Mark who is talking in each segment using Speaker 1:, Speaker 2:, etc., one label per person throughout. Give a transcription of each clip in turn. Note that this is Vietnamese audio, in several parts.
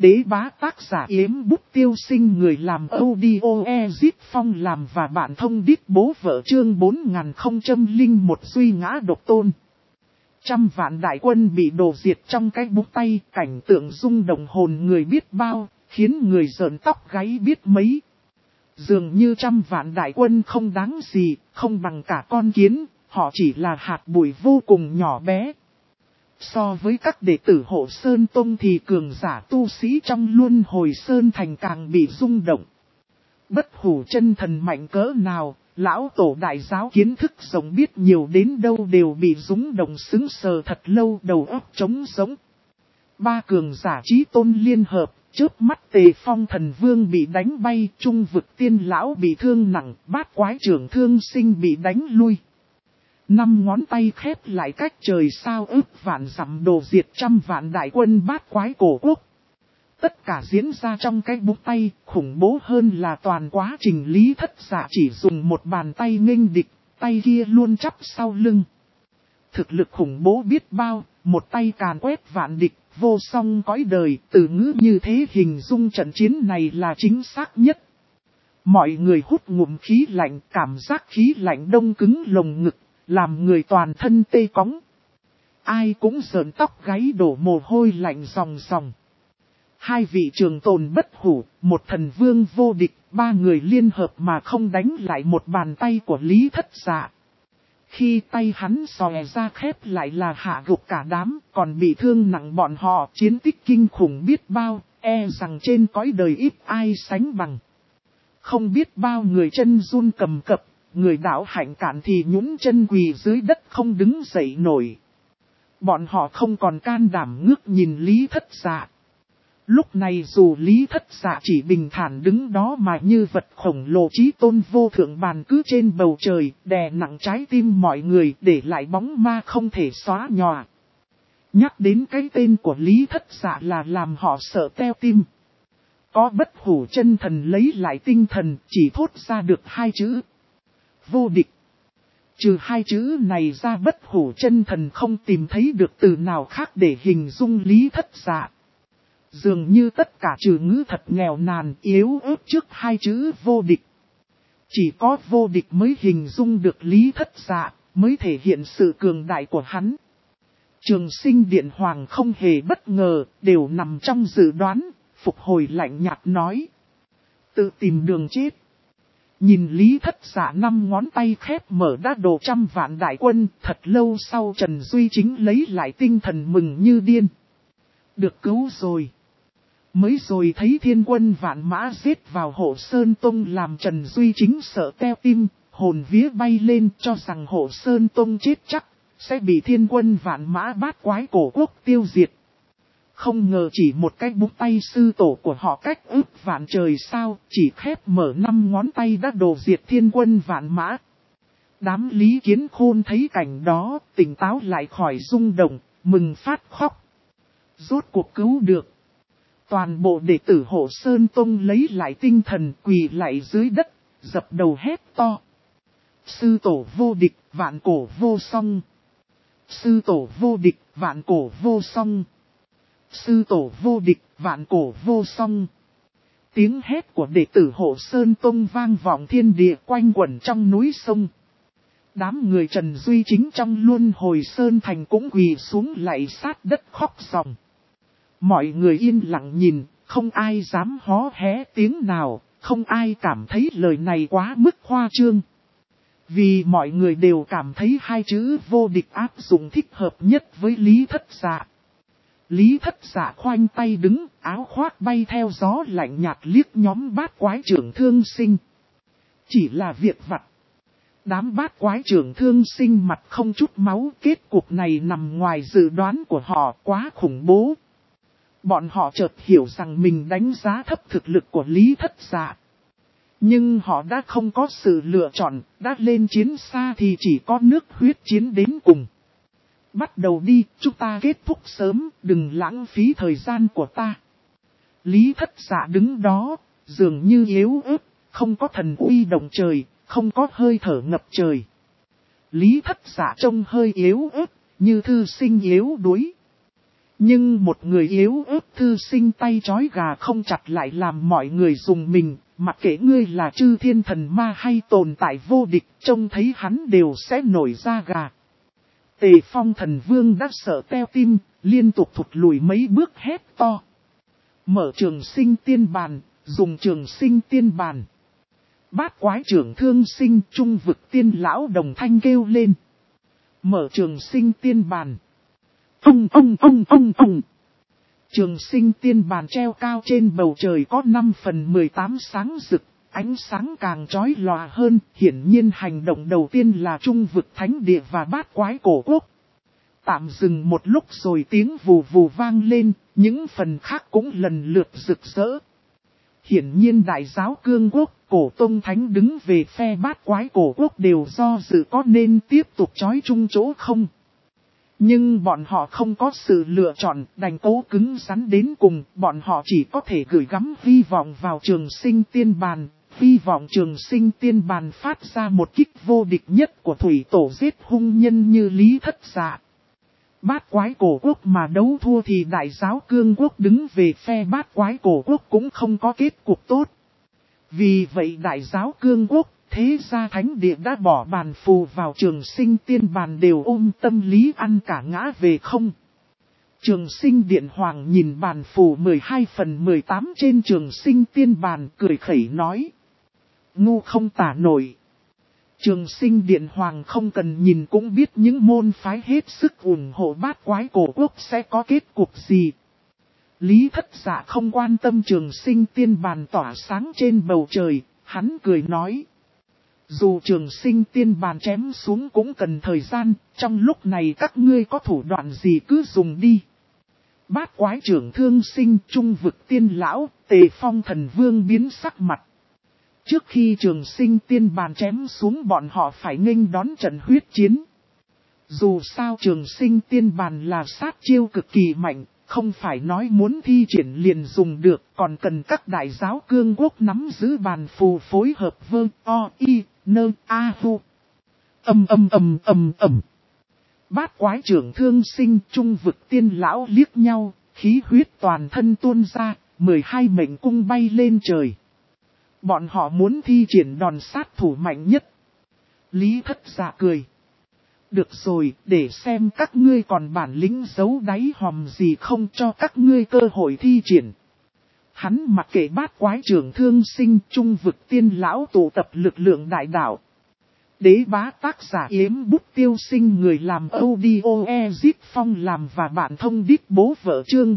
Speaker 1: Đế bá tác giả Yếm Bút Tiêu Sinh, người làm audio Ezit Phong làm và bạn thông điệp bố vợ, chương 4001 duy ngã độc tôn. Trăm vạn đại quân bị đổ diệt trong cái búng tay, cảnh tượng rung động hồn người biết bao, khiến người rợn tóc gáy biết mấy. Dường như trăm vạn đại quân không đáng gì, không bằng cả con kiến, họ chỉ là hạt bụi vô cùng nhỏ bé. So với các đệ tử Hộ Sơn Tông thì cường giả tu sĩ trong Luân Hồi Sơn Thành càng bị rung động. Bất hủ chân thần mạnh cỡ nào, lão tổ đại giáo kiến thức rộng biết nhiều đến đâu đều bị rung động sững sờ thật lâu, đầu óc trống rỗng. Ba cường giả chí tôn liên hợp, chớp mắt Tề Phong Thần Vương bị đánh bay, Trung Vực Tiên Lão bị thương nặng, Bát Quái Trưởng Thương Sinh bị đánh lui. 5 ngón tay khép lại cách trời sao ước vạn dặm đổ diệt trăm vạn đại quân Bát Quái cổ quốc. Tất cả diễn ra trong cái búng tay, khủng bố hơn là toàn quá trình Lý Thất Dạ chỉ dùng một bàn tay nghênh địch, tay kia luôn chắp sau lưng. Thực lực khủng bố biết bao, một tay càn quét vạn địch, vô song cõi đời, từ ngữ như thế hình dung trận chiến này là chính xác nhất. Mọi người hút ngụm khí lạnh, cảm giác khí lạnh đông cứng lồng ngực, làm người toàn thân tê cóng. Ai cũng sởn tóc gáy đổ mồ hôi lạnh ròng ròng. Hai vị trường tồn bất hủ, một thần vương vô địch, ba người liên hợp mà không đánh lại một bàn tay của Lý Thất Dạ. Khi tay hắn xòe ra khép lại là hạ gục cả đám, còn bị thương nặng bọn họ chiến tích kinh khủng biết bao, e rằng trên cõi đời ít ai sánh bằng. Không biết bao người chân run cầm cập, người đạo hạnh cạn thì nhũn chân quỳ dưới đất không đứng dậy nổi. Bọn họ không còn can đảm ngước nhìn Lý Thất Dạ. Lúc này dù Lý Thất Dạ chỉ bình thản đứng đó mà như vật khổng lồ chí tôn vô thượng bàn cứ trên bầu trời, đè nặng trái tim mọi người để lại bóng ma không thể xóa nhòa. Nhắc đến cái tên của Lý Thất Dạ là làm họ sợ teo tim. Có bất hủ chân thần lấy lại tinh thần, chỉ thốt ra được hai chữ: vô địch. Trừ hai chữ này ra, bất hủ chân thần không tìm thấy được từ nào khác để hình dung Lý Thất Dạ. Dường như tất cả trừ ngữ thật nghèo nàn yếu ớt trước hai chữ vô địch. Chỉ có vô địch mới hình dung được Lý Thất Dạ, mới thể hiện sự cường đại của hắn. Trường Sinh Điện Hoàng không hề bất ngờ, đều nằm trong dự đoán, phục hồi lạnh nhạt nói: tự tìm đường chết. Nhìn Lý Thất Dạ 5 ngón tay khép mở đã đổ trăm vạn đại quân, thật lâu sau Trần Duy Chính lấy lại tinh thần mừng như điên. Được cứu rồi. Mới rồi thấy thiên quân vạn mã giết vào Hộ Sơn Tông làm Trần Duy Chính sợ teo tim, hồn vía bay lên cho rằng Hộ Sơn Tông chết chắc, sẽ bị thiên quân vạn mã Bát Quái cổ quốc tiêu diệt. Không ngờ chỉ một cái búng tay sư tổ của họ cách ước vạn trời sao, chỉ khép mở 5 ngón tay đã đổ diệt thiên quân vạn mã. Đám Lý Kiến Khôn thấy cảnh đó, tỉnh táo lại khỏi rung động, mừng phát khóc. Rốt cuộc cứu được. Toàn bộ đệ tử Hộ Sơn Tông lấy lại tinh thần, quỳ lại dưới đất, dập đầu hét to: sư tổ vô địch, vạn cổ vô song. Sư tổ vô địch, vạn cổ vô song. Sư tổ vô địch, vạn cổ vô song. Tiếng hét của đệ tử Hộ Sơn Tông vang vọng thiên địa, quanh quẩn trong núi sông. Đám người Trần Duy Chính trong Luân Hồi Sơn Thành cũng quỳ xuống lạy sát đất khóc ròng. Mọi người yên lặng nhìn, không ai dám hó hé tiếng nào, không ai cảm thấy lời này quá mức khoa trương. Vì mọi người đều cảm thấy hai chữ vô địch áp dụng thích hợp nhất với Lý Thất Dạ. Lý Thất Dạ khoanh tay đứng, áo khoác bay theo gió lạnh nhạt liếc nhóm Bát Quái Trưởng Thương Sinh. Chỉ là việc vặt. Đám Bát Quái Trưởng Thương Sinh mặt không chút máu, kết cục này nằm ngoài dự đoán của họ, quá khủng bố. Bọn họ chợt hiểu rằng mình đánh giá thấp thực lực của Lý Thất Dạ. Nhưng họ đã không có sự lựa chọn, đã lên chiến xa thì chỉ có nước huyết chiến đến cùng. Bắt đầu đi, chúng ta kết thúc sớm, đừng lãng phí thời gian của ta. Lý Thất Dạ đứng đó, dường như yếu ớt, không có thần uy động trời, không có hơi thở ngập trời. Lý Thất Dạ trông hơi yếu ớt, như thư sinh yếu đuối. Nhưng một người yếu ớt thư sinh tay trói gà không chặt lại làm mọi người dùng mình, mặc kệ ngươi là chư thiên thần ma hay tồn tại vô địch, trông thấy hắn đều sẽ nổi da gà. Tề Phong thần vương đã sợ teo tim, liên tục thụt lùi mấy bước hét to. Mở trường sinh tiên bàn, dùng trường sinh tiên bàn. Bát quái trưởng thương sinh trung vực tiên lão đồng thanh kêu lên. Mở trường sinh tiên bàn. Ông. Trường sinh tiên bàn treo cao trên bầu trời có 5/18 sáng rực, ánh sáng càng chói lòa hơn, hiển nhiên hành động đầu tiên là trung vực thánh địa và bát quái cổ quốc. Tạm dừng một lúc rồi tiếng vù vù vang lên, những phần khác cũng lần lượt rực rỡ. Hiển nhiên đại giáo cương quốc, cổ tông thánh đứng về phe bát quái cổ quốc đều do dự có nên tiếp tục chói chung chỗ không. Nhưng bọn họ không có sự lựa chọn, đành cố cứng rắn đến cùng, bọn họ chỉ có thể gửi gắm hy vọng vào trường sinh tiên bàn, hy vọng trường sinh tiên bàn phát ra một kích vô địch nhất của thủy tổ giết hung nhân như Lý Thất Dạ. Bát quái cổ quốc mà đấu thua thì đại giáo cương quốc đứng về phe bát quái cổ quốc cũng không có kết cục tốt. Vì vậy đại giáo cương quốc, thế gia thánh địa đã bỏ bàn phù vào trường sinh tiên bàn đều ôm tâm lý ăn cả ngã về không. Trường sinh điện hoàng nhìn bàn phù 12/18 trên trường sinh tiên bàn cười khẩy nói. Ngu không tả nổi. Trường sinh điện hoàng không cần nhìn cũng biết những môn phái hết sức ủng hộ bát quái cổ quốc sẽ có kết cục gì. Lý Thất Dạ không quan tâm trường sinh tiên bàn tỏa sáng trên bầu trời, hắn cười nói. Dù trường sinh tiên bàn chém xuống cũng cần thời gian, trong lúc này các ngươi có thủ đoạn gì cứ dùng đi. Bát quái trưởng thương sinh trung vực tiên lão, Tề Phong thần vương biến sắc mặt. Trước khi trường sinh tiên bàn chém xuống bọn họ phải nghênh đón trận huyết chiến. Dù sao trường sinh tiên bàn là sát chiêu cực kỳ mạnh, không phải nói muốn thi triển liền dùng được, còn cần các đại giáo cương quốc nắm giữ bàn phù phối hợp vơ o y nơ a hu. Bát quái trưởng thương sinh trung vực tiên lão liếc nhau, khí huyết toàn thân tuôn ra, 12 mệnh cung bay lên trời. Bọn họ muốn thi triển đòn sát thủ mạnh nhất. Lý Thất Dạ cười. Được rồi, để xem các ngươi còn bản lĩnh giấu đáy hòm gì không cho các ngươi cơ hội thi triển. Hắn mặc kệ bát quái trưởng thương sinh trung vực tiên lão tụ tập lực lượng đại đạo. Đế bá tác giả yếm bút tiêu sinh người làm audio Zip Phong làm và bạn thông đít bố vợ chương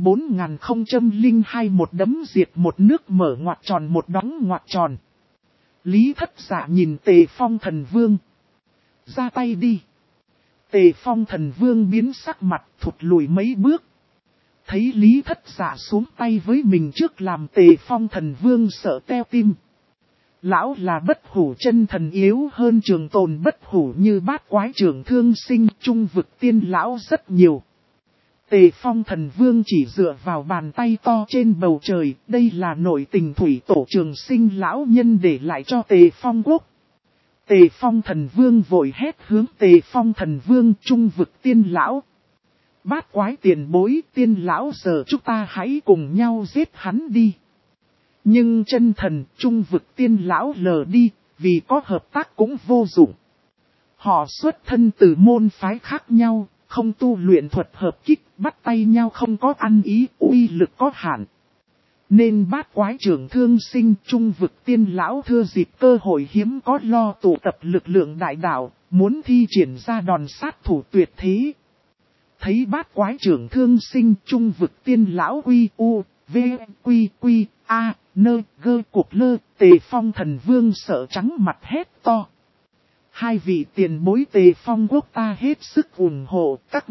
Speaker 1: 4002 một đấm diệt một nước mở ngoặc tròn một đóng ngoặc tròn. Lý Thất Dạ nhìn Tề Phong thần vương. Ra tay đi. Tề Phong thần vương biến sắc mặt thụt lùi mấy bước. Thấy Lý Thất Dạ xuống tay với mình trước làm Tề Phong thần vương sợ teo tim. Lão là bất hủ chân thần yếu hơn trường tồn bất hủ như bát quái trưởng thương sinh trung vực tiên lão rất nhiều. Tề Phong thần vương chỉ dựa vào bàn tay to trên bầu trời, đây là nội tình thủy tổ trường sinh lão nhân để lại cho Tề Phong quốc. Tề Phong thần vương vội hét hướng Tề Phong thần vương trung vực tiên lão. Bát quái tiền bối tiên lão giờ chúng ta hãy cùng nhau giết hắn đi. Nhưng chân thần trung vực tiên lão lờ đi, vì có hợp tác cũng vô dụng. Họ xuất thân từ môn phái khác nhau, không tu luyện thuật hợp kích, bắt tay nhau không có ăn ý, uy lực có hạn. Nên bát quái trưởng thương sinh trung vực tiên lão thưa dịp cơ hội hiếm có lo tụ tập lực lượng đại đạo, muốn thi triển ra đòn sát thủ tuyệt thế. Thấy bát quái trưởng thương sinh trung vực tiên lão quy u, v, quy, a, nơ, gơ cuộc lơ, Tề Phong thần vương sợ trắng mặt hét to. Hai vị tiền bối Tề Phong quốc ta hết sức ủng hộ các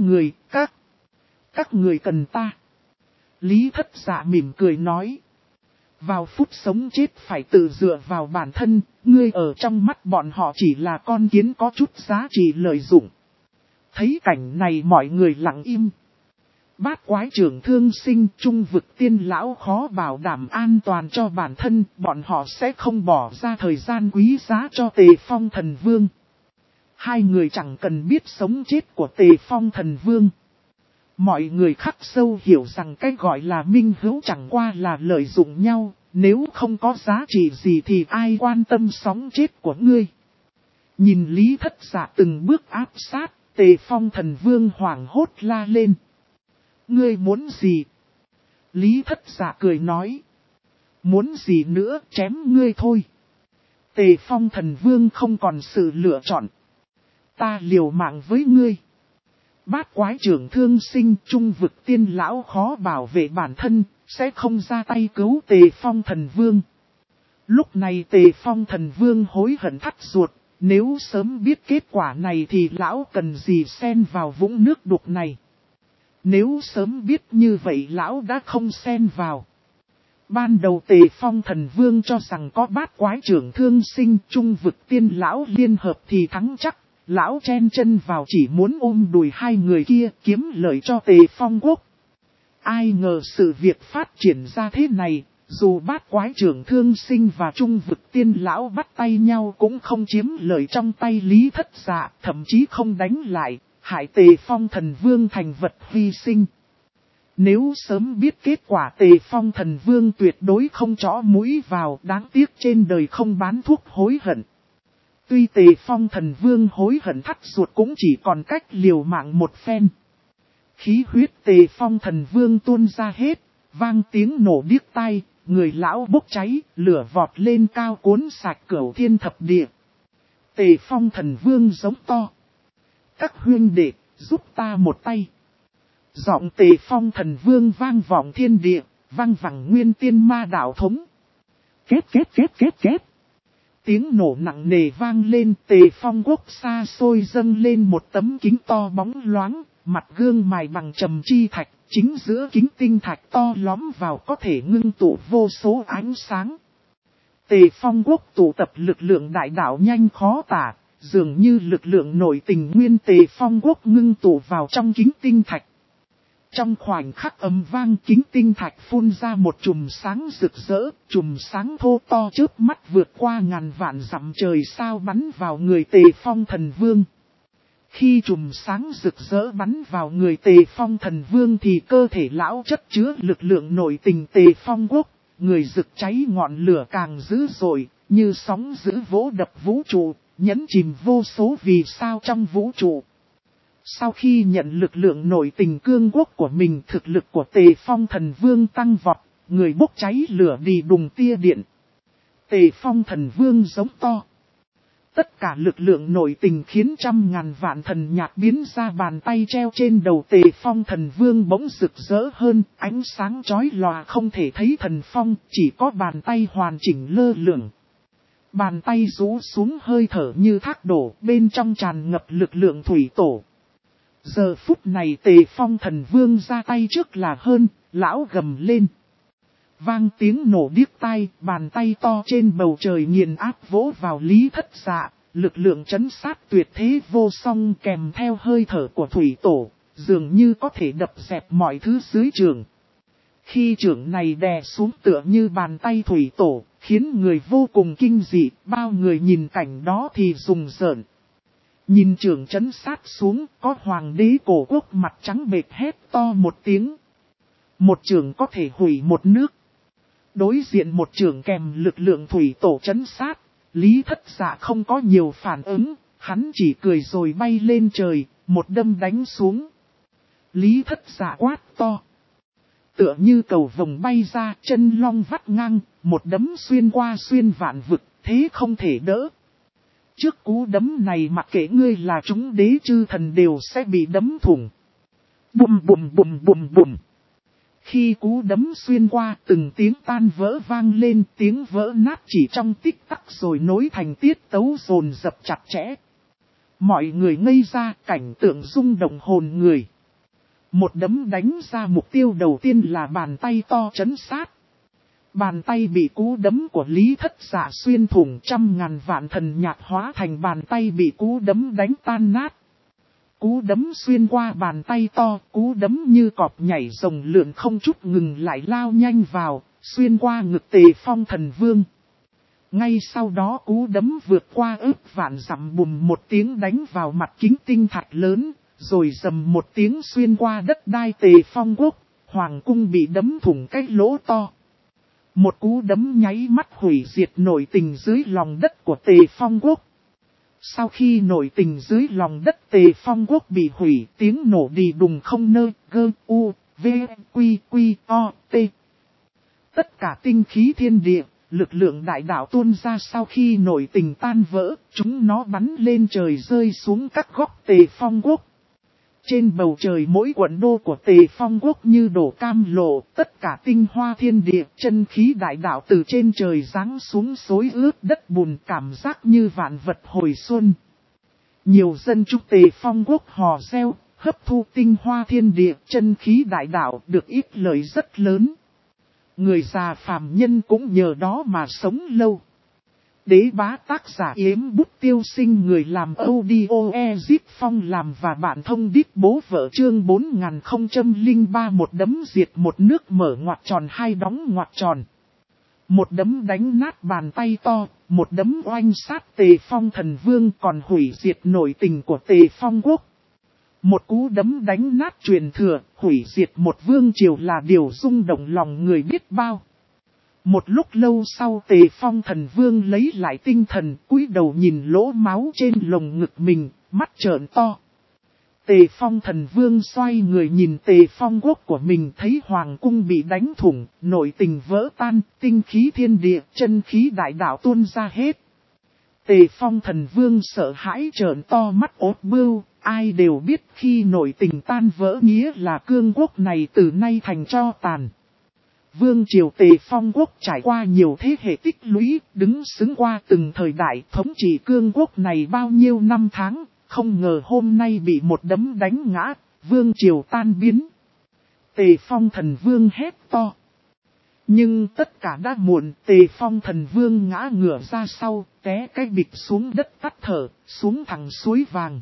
Speaker 1: người cần ta. Lý Thất Dạ mỉm cười nói. Vào phút sống chết phải tự dựa vào bản thân, ngươi ở trong mắt bọn họ chỉ là con kiến có chút giá trị lợi dụng. Thấy cảnh này mọi người lặng im. Bát quái trưởng thương sinh trung vực tiên lão khó bảo đảm an toàn cho bản thân, bọn họ sẽ không bỏ ra thời gian quý giá cho Tề Phong thần vương. Hai người chẳng cần biết sống chết của Tề Phong thần vương. Mọi người khắc sâu hiểu rằng cái gọi là minh hữu chẳng qua là lợi dụng nhau, nếu không có giá trị gì thì ai quan tâm sống chết của ngươi. Nhìn Lý Thất Dạ từng bước áp sát, Tề Phong Thần Vương hoảng hốt la lên. Ngươi muốn gì? Lý Thất Dạ cười nói. Muốn gì nữa, chém ngươi thôi. Tề Phong Thần Vương không còn sự lựa chọn. Ta liều mạng với ngươi. Bát quái trưởng thương sinh trung vực tiên lão khó bảo vệ bản thân, sẽ không ra tay cứu Tề Phong Thần Vương. Lúc này Tề Phong Thần Vương hối hận thắt ruột, nếu sớm biết kết quả này thì lão cần gì xen vào vũng nước đục này. Nếu sớm biết như vậy lão đã không xen vào. Ban đầu Tề Phong Thần Vương cho rằng có bát quái trưởng thương sinh trung vực tiên lão liên hợp thì thắng chắc. Lão chen chân vào chỉ muốn ôm đùi hai người kia kiếm lợi cho Tề Phong quốc. Ai ngờ sự việc phát triển ra thế này, dù bát quái trưởng thương sinh và trung vực tiên lão bắt tay nhau cũng không chiếm lợi trong tay Lý Thất Dạ, thậm chí không đánh lại, hại Tề Phong Thần Vương thành vật hy sinh. Nếu sớm biết kết quả Tề Phong Thần Vương tuyệt đối không chõ mũi vào, đáng tiếc trên đời không bán thuốc hối hận. Tuy Tề Phong Thần Vương hối hận thắt ruột cũng chỉ còn cách liều mạng một phen. Khí huyết Tề Phong Thần Vương tuôn ra hết, vang tiếng nổ điếc tai, người lão bốc cháy, lửa vọt lên cao cuốn sạch cửu thiên thập địa. Tề Phong Thần Vương giống to. Các huynh đệ, giúp ta một tay. Giọng Tề Phong Thần Vương vang vọng thiên địa, vang vẳng nguyên tiên ma đạo thống. Kết. Tiếng nổ nặng nề vang lên, Tề Phong quốc xa xôi dâng lên một tấm kính to bóng loáng, mặt gương mài bằng trầm chi thạch, chính giữa kính tinh thạch to lõm vào có thể ngưng tụ vô số ánh sáng. Tề Phong quốc tụ tập lực lượng đại đạo nhanh khó tả, dường như lực lượng nội tình nguyên Tề Phong quốc ngưng tụ vào trong kính tinh thạch. Trong khoảnh khắc ầm vang kính tinh thạch phun ra một chùm sáng rực rỡ, chùm sáng thô to chớp mắt vượt qua ngàn vạn dặm trời sao bắn vào người Tề Phong Thần Vương. Khi chùm sáng rực rỡ bắn vào người Tề Phong Thần Vương thì cơ thể lão chất chứa lực lượng nội tình Tề Phong quốc, người rực cháy ngọn lửa càng dữ dội, như sóng dữ vỗ đập vũ trụ, nhấn chìm vô số vì sao trong vũ trụ. Sau khi nhận lực lượng nội tình cương quốc của mình, thực lực của Tề Phong Thần Vương tăng vọt, người bốc cháy lửa đi đùng tia điện. Tề Phong Thần Vương giống to. Tất cả lực lượng nội tình khiến trăm ngàn vạn thần nhạc biến ra, bàn tay treo trên đầu Tề Phong Thần Vương bỗng rực rỡ hơn, ánh sáng chói lòa không thể thấy thần phong, chỉ có bàn tay hoàn chỉnh lơ lửng. Bàn tay rũ xuống hơi thở như thác đổ, bên trong tràn ngập lực lượng thủy tổ. Giờ phút này Tề Phong Thần Vương ra tay trước là hơn, lão gầm lên. Vang tiếng nổ điếc tai, bàn tay to trên bầu trời nghiền áp vỗ vào Lý Thất Dạ, lực lượng trấn sát tuyệt thế vô song kèm theo hơi thở của thủy tổ, dường như có thể đập dẹp mọi thứ dưới trường. Khi trường này đè xuống tựa như bàn tay thủy tổ, khiến người vô cùng kinh dị, bao người nhìn cảnh đó thì rùng rợn. Nhìn trường trấn sát xuống, có hoàng đế cổ quốc mặt trắng bệch hét to một tiếng. Một trường có thể hủy một nước. Đối diện một trường kèm lực lượng thủy tổ trấn sát, Lý Thất Dạ không có nhiều phản ứng, hắn chỉ cười rồi bay lên trời, một đâm đánh xuống. Lý Thất Dạ quát to. Tựa như cầu vồng bay ra, chân long vắt ngang, một đấm xuyên qua xuyên vạn vực, thế không thể đỡ. Trước cú đấm này mặc kệ ngươi là chúng đế chư thần đều sẽ bị đấm thủng. Bùm bùm bùm bùm bùm. Khi cú đấm xuyên qua, từng tiếng tan vỡ vang lên, tiếng vỡ nát chỉ trong tích tắc rồi nối thành tiết tấu dồn dập chặt chẽ. Mọi người ngây ra, cảnh tượng rung động hồn người. Một đấm đánh ra mục tiêu đầu tiên là bàn tay to trấn sát. Bàn tay bị cú đấm của Lý Thất Dạ xuyên thủng, trăm ngàn vạn thần nhạc hóa thành bàn tay bị cú đấm đánh tan nát. Cú đấm xuyên qua bàn tay to, cú đấm như cọp nhảy rồng lượn không chút ngừng lại lao nhanh vào, xuyên qua ngực Tề Phong Thần Vương. Ngay sau đó cú đấm vượt qua ước vạn dặm bùm một tiếng đánh vào mặt kính tinh thạch lớn, rồi rầm một tiếng xuyên qua đất đai Tề Phong quốc, hoàng cung bị đấm thủng cái lỗ to. Một cú đấm nháy mắt hủy diệt nội tình dưới lòng đất của Tề Phong quốc. Sau khi nội tình dưới lòng đất Tề Phong quốc bị hủy, tiếng nổ đì đùng không nơi, gơ, u, v, quy, quy, o, t. Tất cả tinh khí thiên địa, lực lượng đại đạo tuôn ra sau khi nội tình tan vỡ, chúng nó bắn lên trời rơi xuống các góc Tề Phong quốc. Trên bầu trời mỗi quận đô của Tề Phong quốc như đổ cam lộ, tất cả tinh hoa thiên địa, chân khí đại đạo từ trên trời giáng xuống xối ướt đất bùn, cảm giác như vạn vật hồi xuân. Nhiều dân chúng Tề Phong quốc hò reo, hấp thu tinh hoa thiên địa, chân khí đại đạo được ít lợi rất lớn. Người già phàm nhân cũng nhờ đó mà sống lâu. Đế bá tác giả Yếm Bút Tiêu Sinh, người làm audio Ezip Phong làm và bạn thông điệp bố vợ, chương 4003. Một đấm diệt một nước mở ngoặc tròn, hai đóng ngoặc tròn. Một đấm đánh nát bàn tay to, một đấm oanh sát Tề Phong thần vương, còn hủy diệt nội tình của Tề Phong quốc. Một cú đấm đánh nát truyền thừa, hủy diệt một vương triều là điều rung động lòng người biết bao. Một lúc lâu sau Tề Phong thần vương lấy lại tinh thần, cúi đầu nhìn lỗ máu trên lồng ngực mình, mắt trợn to. Tề Phong thần vương xoay người nhìn Tề Phong quốc của mình, thấy hoàng cung bị đánh thủng, nội tình vỡ tan, tinh khí thiên địa, chân khí đại đạo tuôn ra hết. Tề Phong thần vương sợ hãi trợn to mắt ốt bưu, ai đều biết khi nội tình tan vỡ nghĩa là cương quốc này từ nay thành tro tàn. Vương triều Tề Phong quốc trải qua nhiều thế hệ tích lũy, đứng xứng qua từng thời đại, thống trị cương quốc này bao nhiêu năm tháng, không ngờ hôm nay bị một đấm đánh ngã, vương triều tan biến. Tề Phong thần vương hét to. Nhưng tất cả đã muộn, Tề Phong thần vương ngã ngửa ra sau, té cái bịch xuống đất tắt thở, xuống thẳng suối vàng.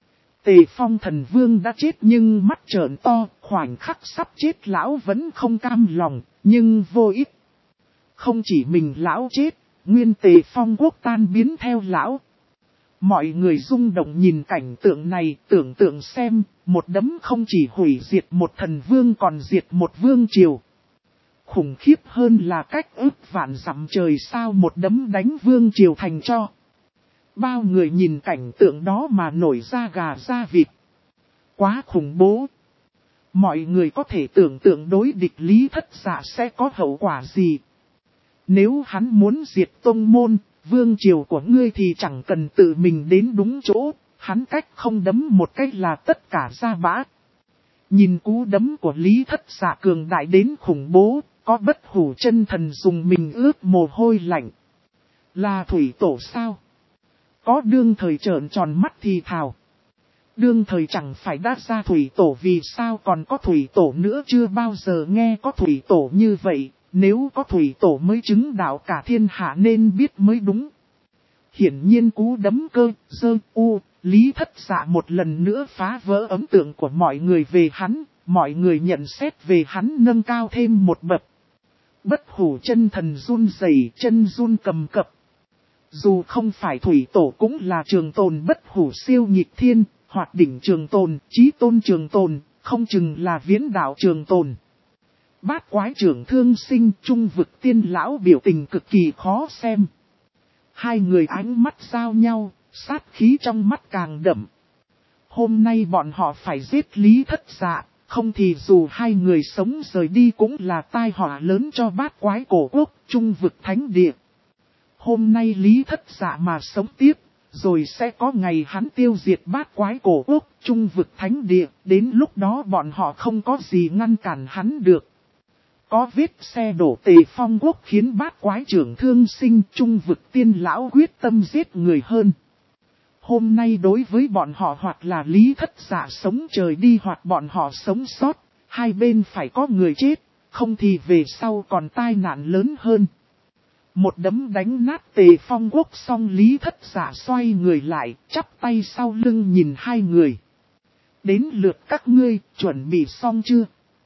Speaker 1: Tề Phong thần vương đã chết nhưng mắt trợn to, khoảnh khắc sắp chết lão vẫn không cam lòng, nhưng vô ích. Không chỉ mình lão chết, nguyên Tề Phong quốc tan biến theo lão. Mọi người rung động nhìn cảnh tượng này, tưởng tượng xem, một đấm không chỉ hủy diệt một thần vương còn diệt một vương triều. Khủng khiếp hơn là cách ức vạn dặm trời sao một đấm đánh vương triều thành cho. Bao người nhìn cảnh tượng đó mà nổi da gà da vịt. Quá khủng bố. Mọi người có thể tưởng tượng đối địch Lý Thất Dạ sẽ có hậu quả gì. Nếu hắn muốn diệt tông môn, vương triều của ngươi thì chẳng cần tự mình đến đúng chỗ, hắn cách không đấm một cách là tất cả ra bã. Nhìn cú đấm của Lý Thất Dạ cường đại đến khủng bố, có bất hủ chân thần dùng mình ướt mồ hôi lạnh. Là thủy tổ sao? Có đương thời trợn tròn mắt thì thào. Đương thời chẳng phải đã ra thủy tổ, vì sao còn có thủy tổ nữa, chưa bao giờ nghe có thủy tổ như vậy, nếu có thủy tổ mới chứng đạo cả thiên hạ nên biết mới đúng. Hiển nhiên cú đấm cơ, Lý Thất Dạ một lần nữa phá vỡ ấn tượng của mọi người về hắn, mọi người nhận xét về hắn nâng cao thêm một bậc. Bất hủ chân thần run rẩy, chân run cầm cập. Dù không phải thủy tổ cũng là trường tồn bất hủ siêu nghịch thiên, hoặc đỉnh trường tồn, chí tôn trường tồn, không chừng là viễn đạo trường tồn. Bát quái trưởng thương sinh, trung vực tiên lão biểu tình cực kỳ khó xem. Hai người ánh mắt giao nhau, sát khí trong mắt càng đậm. Hôm nay bọn họ phải giết Lý Thất Dạ, không thì dù hai người sống rời đi cũng là tai họa lớn cho bát quái cổ quốc, trung vực thánh địa. Hôm nay Lý Thất Dạ mà sống tiếp, rồi sẽ có ngày hắn tiêu diệt bát quái cổ quốc, trung vực thánh địa, đến lúc đó bọn họ không có gì ngăn cản hắn được. Có vết xe đổ Tề Phong quốc khiến bát quái trưởng thương sinh, trung vực tiên lão quyết tâm giết người hơn. Hôm nay đối với bọn họ hoặc là Lý Thất Dạ sống trời đi hoặc bọn họ sống sót, hai bên phải có người chết, không thì về sau còn tai nạn lớn hơn. Một đấm đánh nát Tề Phong quốc xong Lý Thất Dạ xoay người lại, chắp tay sau lưng nhìn hai người. Đến lượt các ngươi, chuẩn bị xong chưa?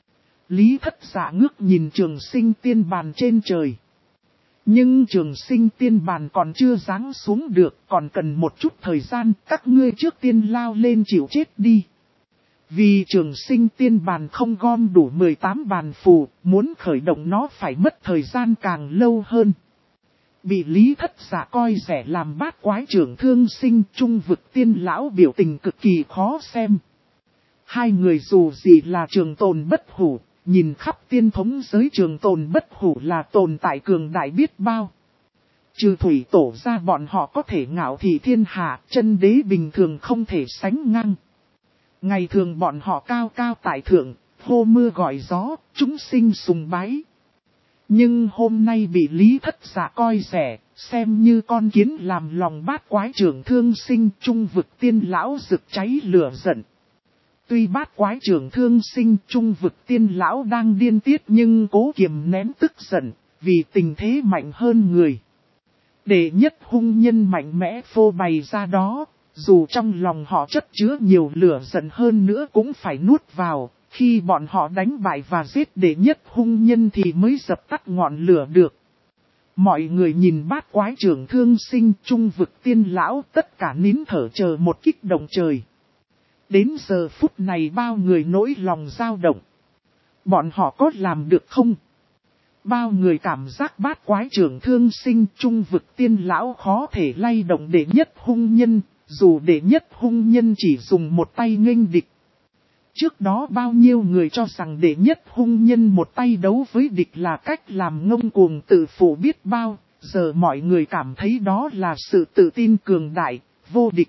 Speaker 1: Lý Thất Dạ ngước nhìn Trường Sinh Tiên Bàn trên trời. Nhưng Trường Sinh Tiên Bàn còn chưa giáng xuống được, còn cần một chút thời gian, các ngươi trước tiên lao lên chịu chết đi. Vì trường sinh tiên bàn không gom đủ 18 bàn phù, muốn khởi động nó phải mất thời gian càng lâu hơn. Bị Lý Thất Giả coi rẻ làm bát quái trưởng thương sinh trung vực tiên lão biểu tình cực kỳ khó xem. Hai người dù gì là trường tồn bất hủ, nhìn khắp tiên thống giới trường tồn bất hủ là tồn tại cường đại biết bao. Trừ thủy tổ ra bọn họ có thể ngạo thị thiên hạ, chân đế bình thường không thể sánh ngang. Ngày thường bọn họ cao cao tại thượng, hô mưa gọi gió, chúng sinh sùng bái. Nhưng hôm nay bị Lý Thất Giả coi rẻ, xem như con kiến làm lòng bát quái trưởng thương sinh trung vực tiên lão rực cháy lửa giận. Tuy bát quái trưởng thương sinh trung vực tiên lão đang điên tiết nhưng cố kiềm nén tức giận, vì tình thế mạnh hơn người. Đệ nhất hung nhân mạnh mẽ phô bày ra đó, dù trong lòng họ chất chứa nhiều lửa giận hơn nữa cũng phải nuốt vào, khi bọn họ đánh bại và giết đệ nhất hung nhân thì mới dập tắt ngọn lửa được. Mọi người nhìn bát quái trưởng thương sinh trung vực tiên lão tất cả nín thở chờ một kích động trời. Đến giờ phút này bao người nỗi lòng dao động. Bọn họ có làm được không? Bao người cảm giác bát quái trưởng thương sinh trung vực tiên lão khó thể lay động đệ nhất hung nhân, dù đệ nhất hung nhân chỉ dùng một tay nghênh địch. Trước đó bao nhiêu người cho rằng đệ nhất hung nhân một tay đấu với địch là cách làm ngông cuồng tự phụ biết bao, giờ mọi người cảm thấy đó là sự tự tin cường đại, vô địch.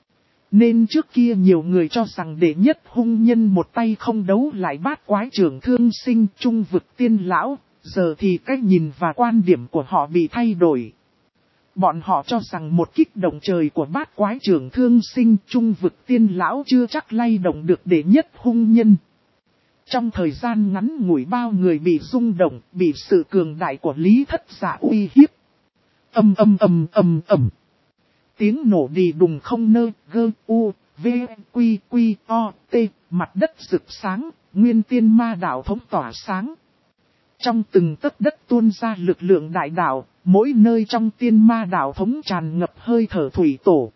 Speaker 1: Nên trước kia nhiều người cho rằng đệ nhất hung nhân một tay không đấu lại bát quái trưởng thương sinh trung vực tiên lão, giờ thì cách nhìn và quan điểm của họ bị thay đổi. Bọn họ cho rằng một kích động trời của bát quái trưởng thương sinh trung vực tiên lão chưa chắc lay động được đệ nhất hung nhân. Trong thời gian ngắn ngủi bao người bị rung động, bị sự cường đại của Lý Thất Giả uy hiếp. Ầm ầm ầm ầm ầm. Tiếng nổ đi đùng không nơ, gơ, u, v, quy, quy, o, t, mặt đất rực sáng, nguyên tiên ma đạo thống tỏa sáng. Trong từng tấc đất tuôn ra lực lượng đại đạo, mỗi nơi trong tiên ma đạo thống tràn ngập hơi thở thủy tổ.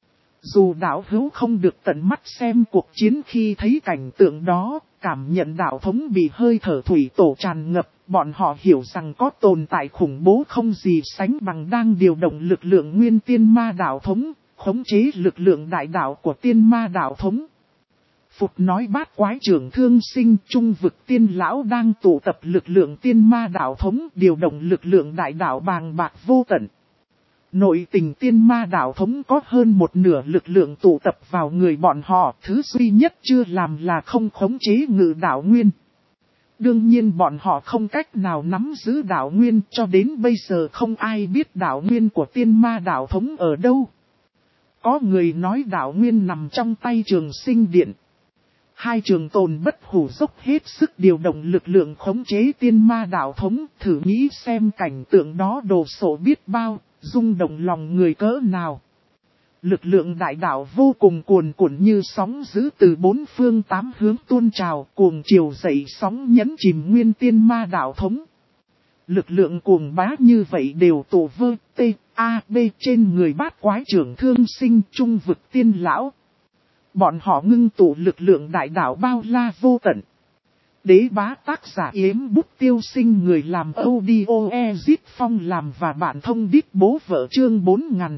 Speaker 1: Dù đạo hữu không được tận mắt xem cuộc chiến khi thấy cảnh tượng đó, cảm nhận đạo thống bị hơi thở thủy tổ tràn ngập, bọn họ hiểu rằng có tồn tại khủng bố không gì sánh bằng đang điều động lực lượng nguyên tiên ma đạo thống, khống chế lực lượng đại đạo của tiên ma đạo thống. Phục nói bát quái trưởng thương sinh trung vực tiên lão đang tụ tập lực lượng tiên ma đạo thống điều động lực lượng đại đạo bàng bạc vô tận. Nội tình tiên ma đạo thống có hơn một nửa lực lượng tụ tập vào người bọn họ, thứ duy nhất chưa làm là không khống chế ngự đạo nguyên. Đương nhiên bọn họ không cách nào nắm giữ đạo nguyên, cho đến bây giờ không ai biết đạo nguyên của tiên ma đạo thống ở đâu. Có người nói đạo nguyên nằm trong tay Trường Sinh Điện. Hai trường tồn bất hủ dốc hết sức điều động lực lượng khống chế tiên ma đạo thống, thử nghĩ xem cảnh tượng đó đồ sộ biết bao, rung động lòng người cỡ nào. Lực lượng đại đạo vô cùng cuồn cuộn như sóng dữ từ bốn phương tám hướng tuôn trào, cuồng chiều dậy sóng nhấn chìm nguyên tiên ma đạo thống. Lực lượng cuồng bá như vậy đều tụ vơ, t, a, b trên người bát quái trưởng thương sinh trung vực tiên lão. Bọn họ ngưng tụ lực lượng đại đạo bao la vô tận. Đế bá tác giả Yếm Bút Tiêu Sinh người làm audio Ezit Phong làm và bạn thông đít bố vợ chương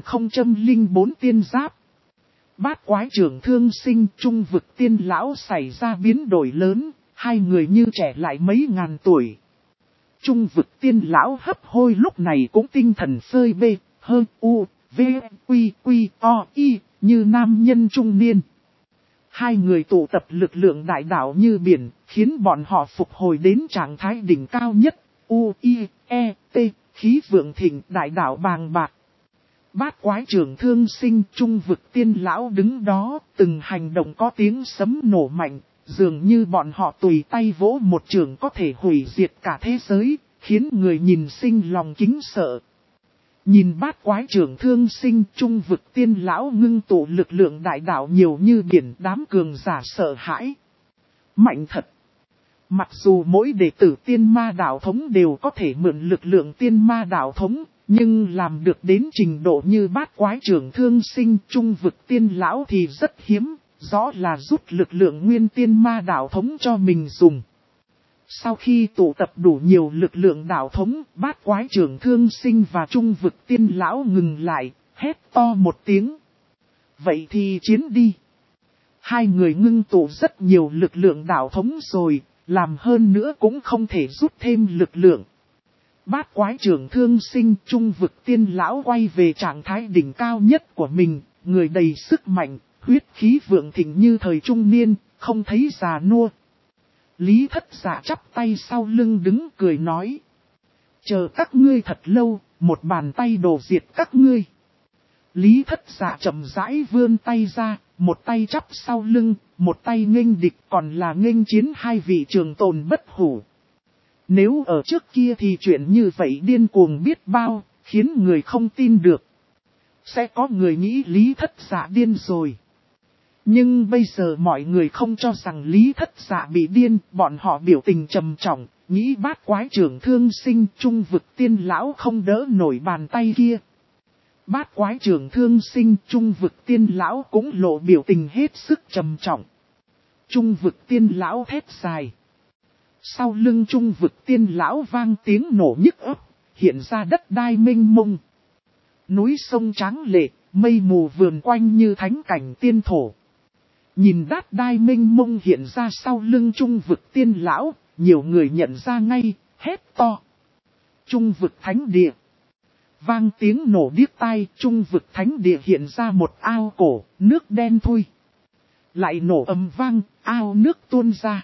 Speaker 1: 4004 tiên giáp. Bát quái trưởng thương sinh trung vực tiên lão xảy ra biến đổi lớn, hai người như trẻ lại mấy ngàn tuổi. Trung vực tiên lão hấp hôi lúc này cũng tinh thần phơi bê, hơn u, v, quy, quy, o, y, như nam nhân trung niên. Hai người tụ tập lực lượng đại đạo như biển, khiến bọn họ phục hồi đến trạng thái đỉnh cao nhất, u, i, e, t, khí vượng thịnh đại đạo bàng bạc. Bát quái trưởng thương sinh trung vực tiên lão đứng đó, từng hành động có tiếng sấm nổ mạnh, dường như bọn họ tùy tay vỗ một trường có thể hủy diệt cả thế giới, khiến người nhìn sinh lòng kính sợ. Nhìn bát quái trưởng thương sinh trung vực tiên lão ngưng tụ lực lượng đại đạo nhiều như biển, đám cường giả sợ hãi. Mạnh thật! Mặc dù mỗi đệ tử tiên ma đạo thống đều có thể mượn lực lượng tiên ma đạo thống, nhưng làm được đến trình độ như bát quái trưởng thương sinh trung vực tiên lão thì rất hiếm, rõ là rút lực lượng nguyên tiên ma đạo thống cho mình dùng. Sau khi tụ tập đủ nhiều lực lượng đạo thống, Bát Quái Trưởng Thương Sinh và Trung Vực Tiên Lão ngừng lại, hét to một tiếng. Vậy thì chiến đi. Hai người ngưng tụ rất nhiều lực lượng đạo thống rồi, làm hơn nữa cũng không thể rút thêm lực lượng. Bát Quái Trưởng Thương Sinh, Trung Vực Tiên Lão quay về trạng thái đỉnh cao nhất của mình, người đầy sức mạnh, huyết khí vượng thịnh như thời trung niên, không thấy già nua. Lý Thất Dạ chắp tay sau lưng đứng cười nói. Chờ các ngươi thật lâu, một bàn tay đổ diệt các ngươi. Lý Thất Dạ chậm rãi vươn tay ra, một tay chắp sau lưng, một tay nghênh địch còn là nghênh chiến hai vị trường tồn bất hủ. Nếu ở trước kia thì chuyện như vậy điên cuồng biết bao, khiến người không tin được. Sẽ có người nghĩ Lý Thất Dạ điên rồi. Nhưng bây giờ mọi người không cho rằng Lý Thất Dạ bị điên, bọn họ biểu tình trầm trọng, nghĩ Bát Quái Trưởng Thương Sinh, Trung Vực Tiên Lão không đỡ nổi bàn tay kia. Bát Quái Trưởng Thương Sinh, Trung Vực Tiên Lão cũng lộ biểu tình hết sức trầm trọng. Trung Vực Tiên Lão thét dài. Sau lưng Trung Vực Tiên Lão vang tiếng nổ nhức ấp, hiện ra đất đai mênh mông. Núi sông tráng lệ, mây mù vườn quanh như thánh cảnh tiên thổ. Nhìn đất đai mênh mông hiện ra sau lưng Trung Vực Tiên Lão, nhiều người nhận ra ngay, hét to. Trung Vực Thánh Địa. Vang tiếng nổ điếc tai, Trung Vực Thánh Địa hiện ra một ao cổ, nước đen thui. Lại nổ ầm vang, ao nước tuôn ra.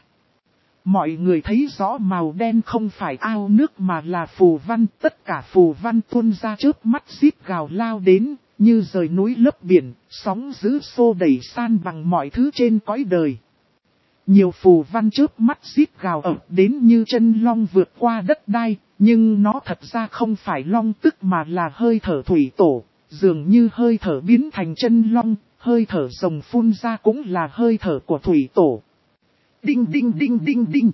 Speaker 1: Mọi người thấy rõ màu đen không phải ao nước mà là phù văn, tất cả phù văn tuôn ra chớp mắt rít gào lao đến, như rời núi lấp biển, sóng dữ xô đẩy san bằng mọi thứ trên cõi đời. Nhiều phù văn chớp mắt rít gào ập đến như chân long vượt qua đất đai, nhưng nó thật ra không phải long tức mà là hơi thở thủy tổ, dường như hơi thở biến thành chân long, hơi thở rồng phun ra cũng là hơi thở của thủy tổ. Đinh đinh đinh đinh đinh.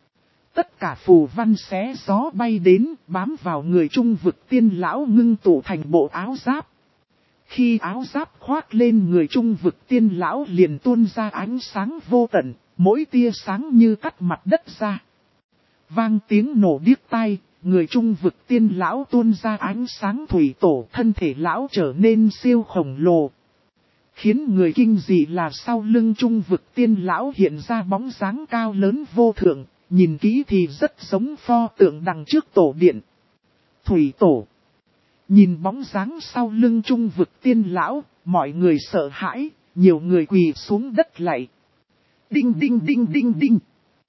Speaker 1: Tất cả phù văn xé gió bay đến, bám vào người Trung Vực Tiên Lão ngưng tụ thành bộ áo giáp. Khi áo giáp khoác lên người Trung Vực Tiên Lão liền tuôn ra ánh sáng vô tận, mỗi tia sáng như cắt mặt đất ra. Vang tiếng nổ điếc tai, người Trung Vực Tiên Lão tuôn ra ánh sáng thủy tổ, thân thể lão trở nên siêu khổng lồ. Khiến người kinh dị là sau lưng Trung Vực Tiên Lão hiện ra bóng dáng cao lớn vô thượng, nhìn kỹ thì rất giống pho tượng đằng trước tổ điện. Thủy tổ. Nhìn bóng dáng sau lưng Trung Vực Tiên Lão, mọi người sợ hãi, nhiều người quỳ xuống đất lạy. Đinh đinh đinh đinh đinh.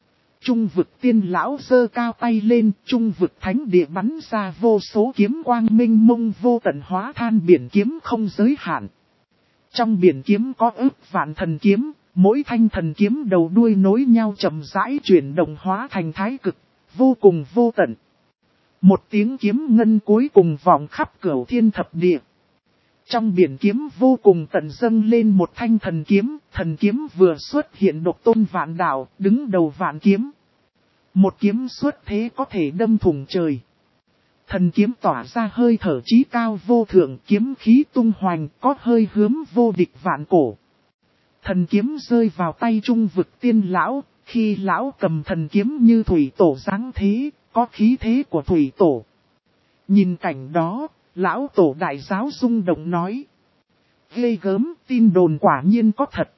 Speaker 1: Trung Vực Tiên Lão giơ cao tay lên, Trung Vực Thánh Địa bắn ra vô số kiếm quang minh mông vô tận hóa than biển kiếm không giới hạn. Trong biển kiếm có ức vạn thần kiếm, mỗi thanh thần kiếm đầu đuôi nối nhau chậm rãi chuyển động hóa thành thái cực, vô cùng vô tận. Một tiếng kiếm ngân cuối cùng vọng khắp cửu thiên thập địa. Trong biển kiếm vô cùng tận dâng lên một thanh thần kiếm vừa xuất hiện độc tôn vạn đạo, đứng đầu vạn kiếm. Một kiếm xuất thế có thể đâm thủng trời. Thần kiếm tỏa ra hơi thở chí cao vô thượng, kiếm khí tung hoành, có hơi hướng vô địch vạn cổ. Thần kiếm rơi vào tay Trung Vực Tiên Lão, khi lão cầm thần kiếm như thủy tổ dáng thế, có khí thế của thủy tổ. Nhìn cảnh đó, lão tổ đại giáo rung động nói. Ghê gớm, tin đồn quả nhiên có thật.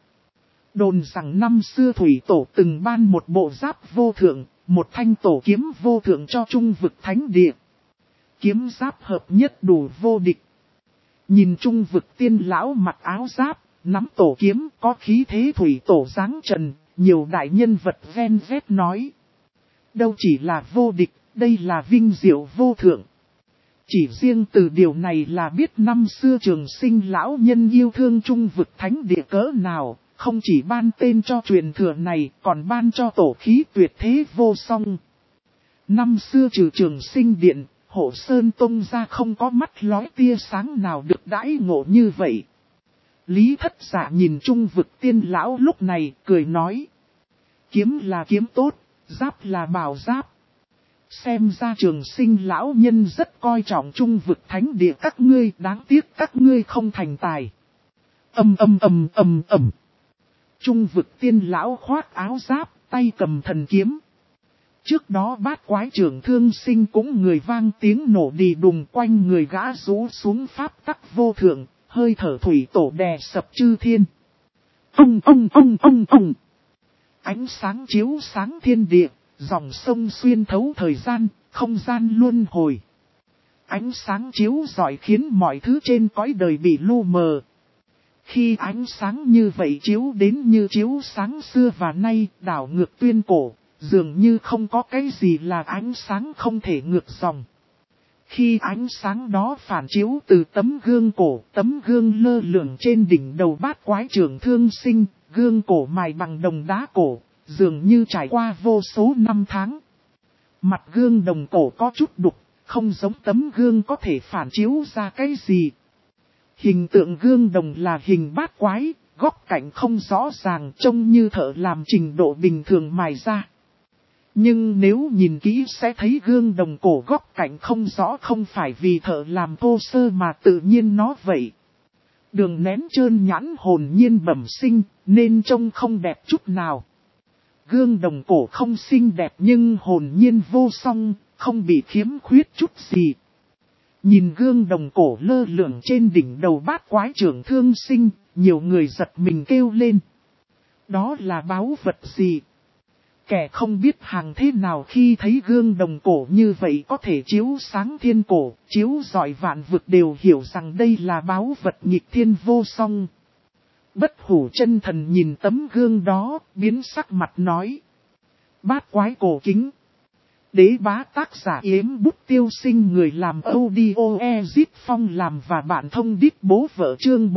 Speaker 1: Đồn rằng năm xưa thủy tổ từng ban một bộ giáp vô thượng, một thanh tổ kiếm vô thượng cho Trung Vực Thánh Địa. Kiếm giáp hợp nhất đủ vô địch. Nhìn Trung Vực Tiên Lão mặc áo giáp, nắm tổ kiếm có khí thế thủy tổ dáng trần, nhiều đại nhân vật ven vét nói. Đâu chỉ là vô địch, đây là vinh diệu vô thượng. Chỉ riêng từ điều này là biết năm xưa Trường Sinh lão nhân yêu thương Trung Vực Thánh Địa cỡ nào, không chỉ ban tên cho truyền thừa này, còn ban cho tổ khí tuyệt thế vô song. Năm xưa trừ Trường Sinh Điện, Hộ Sơn Tông ra không có mắt lói tia sáng nào được đãi ngộ như vậy. Lý Thất Dạ nhìn Trung Vực Tiên Lão lúc này, cười nói. Kiếm là kiếm tốt, giáp là bảo giáp. Xem ra Trường Sinh lão nhân rất coi trọng Trung Vực Thánh Địa các ngươi, đáng tiếc các ngươi không thành tài. Trung vực tiên lão khoác áo giáp, tay cầm thần kiếm. Trước đó bát quái trưởng thương sinh cũng người vang tiếng nổ đì đùng quanh người gã rũ xuống pháp tắc vô thượng, hơi thở thủy tổ đè sập chư thiên. Ông. Ánh sáng chiếu sáng thiên địa, dòng sông xuyên thấu thời gian, không gian luân hồi. Ánh sáng chiếu rọi khiến mọi thứ trên cõi đời bị lu mờ. Khi ánh sáng như vậy chiếu đến như chiếu sáng xưa và nay, đảo ngược tuyên cổ, dường như không có cái gì là ánh sáng không thể ngược dòng. Khi ánh sáng đó phản chiếu từ tấm gương cổ, tấm gương lơ lửng trên đỉnh đầu bát quái trưởng thương sinh, gương cổ mài bằng đồng đá cổ, dường như trải qua vô số năm tháng. Mặt gương đồng cổ có chút đục, không giống tấm gương có thể phản chiếu ra cái gì. Hình tượng gương đồng là hình bát quái, góc cạnh không rõ ràng trông như thợ làm trình độ bình thường mài ra. Nhưng nếu nhìn kỹ sẽ thấy gương đồng cổ góc cạnh không rõ không phải vì thợ làm thô sơ mà tự nhiên nó vậy. Đường nén trơn nhẵn hồn nhiên bẩm sinh nên trông không đẹp chút nào. Gương đồng cổ không xinh đẹp nhưng hồn nhiên vô song, không bị khiếm khuyết chút gì. Nhìn gương đồng cổ lơ lửng trên đỉnh đầu bát quái trưởng thương sinh, nhiều người giật mình kêu lên. Đó là báu vật gì? Kẻ không biết hàng thế nào khi thấy gương đồng cổ như vậy có thể chiếu sáng thiên cổ, chiếu rọi vạn vực đều hiểu rằng đây là báu vật nghịch thiên vô song. Bất hủ chân thần nhìn tấm gương đó, biến sắc mặt nói. Bát quái cổ kính. Đế bá tác giả Yếm Bút Tiêu Sinh người làm audio Ezit Phong làm và bạn thông đít bố vợ chương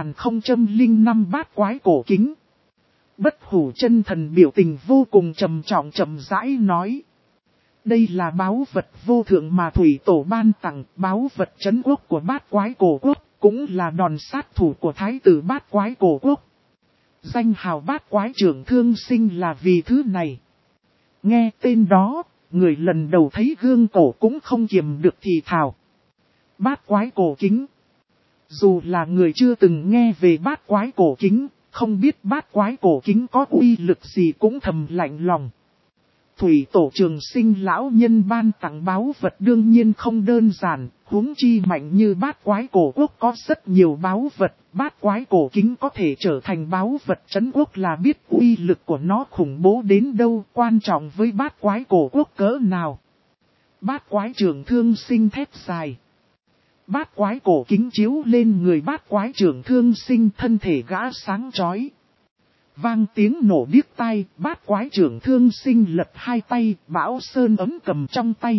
Speaker 1: 4005 bát quái cổ kính. Bất hủ chân thần biểu tình vô cùng trầm trọng chậm rãi nói. Đây là báu vật vô thượng mà thủy tổ ban tặng, báu vật trấn quốc của bát quái cổ quốc, cũng là đòn sát thủ của thái tử bát quái cổ quốc. Danh hào bát quái trưởng thương sinh là vì thứ này. Nghe tên đó, người lần đầu thấy gương cổ cũng không kiềm được thì thào. Bát quái cổ kính. Dù là người chưa từng nghe về bát quái cổ kính, không biết bát quái cổ kính có uy lực gì cũng thầm lạnh lòng. Thủy tổ trường sinh lão nhân ban tặng báu vật đương nhiên không đơn giản, huống chi mạnh như bát quái cổ quốc có rất nhiều báu vật, bát quái cổ kính có thể trở thành báu vật trấn quốc là biết uy lực của nó khủng bố đến đâu, quan trọng với bát quái cổ quốc cỡ nào. Bát quái trưởng thương sinh thép dài. Bát quái cổ kính chiếu lên người bát quái trưởng thương sinh thân thể gã sáng chói. Vang tiếng nổ điếc tai, bát quái trưởng thương sinh lật hai tay, bão sơn ấm cầm trong tay.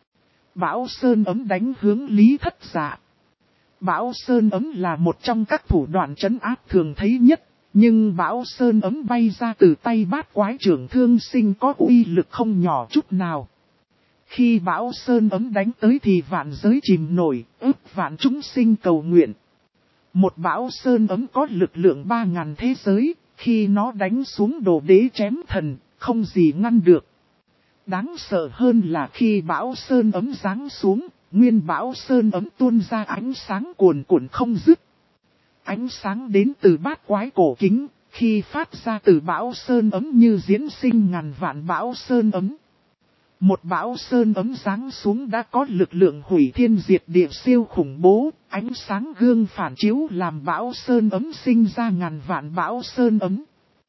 Speaker 1: Bão sơn ấm đánh hướng Lý Thất Dạ. Bão sơn ấm là một trong các thủ đoạn trấn áp thường thấy nhất, nhưng bão sơn ấm bay ra từ tay bát quái trưởng thương sinh có uy lực không nhỏ chút nào. Khi bão sơn ấm đánh tới thì vạn giới chìm nổi, ức vạn chúng sinh cầu nguyện. Một bão sơn ấm có lực lượng 3000 thế giới, khi nó đánh xuống đồ đế chém thần, không gì ngăn được. Đáng sợ hơn là khi bão sơn ấm giáng xuống, nguyên bão sơn ấm tuôn ra ánh sáng cuồn cuộn không dứt. Ánh sáng đến từ bát quái cổ kính, khi phát ra từ bão sơn ấm như diễn sinh ngàn vạn bão sơn ấm. Một bão sơn ấm giáng xuống đã có lực lượng hủy thiên diệt địa siêu khủng bố, ánh sáng gương phản chiếu làm bão sơn ấm sinh ra ngàn vạn bão sơn ấm.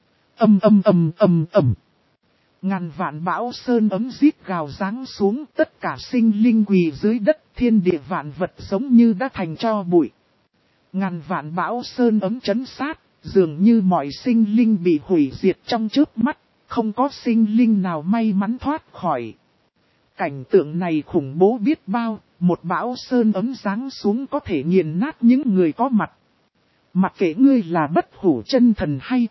Speaker 1: Ngàn vạn bão sơn ấm rít gào giáng xuống, tất cả sinh linh quỳ dưới đất, thiên địa vạn vật giống như đã thành tro bụi. Ngàn vạn bão sơn ấm trấn sát, dường như mọi sinh linh bị hủy diệt trong chớp mắt, không có sinh linh nào may mắn thoát khỏi. Cảnh tượng này khủng bố biết bao, một bão sơn ấm giáng xuống có thể nghiền nát những người có mặt. Mặc kệ ngươi là bất hủ chân thần hay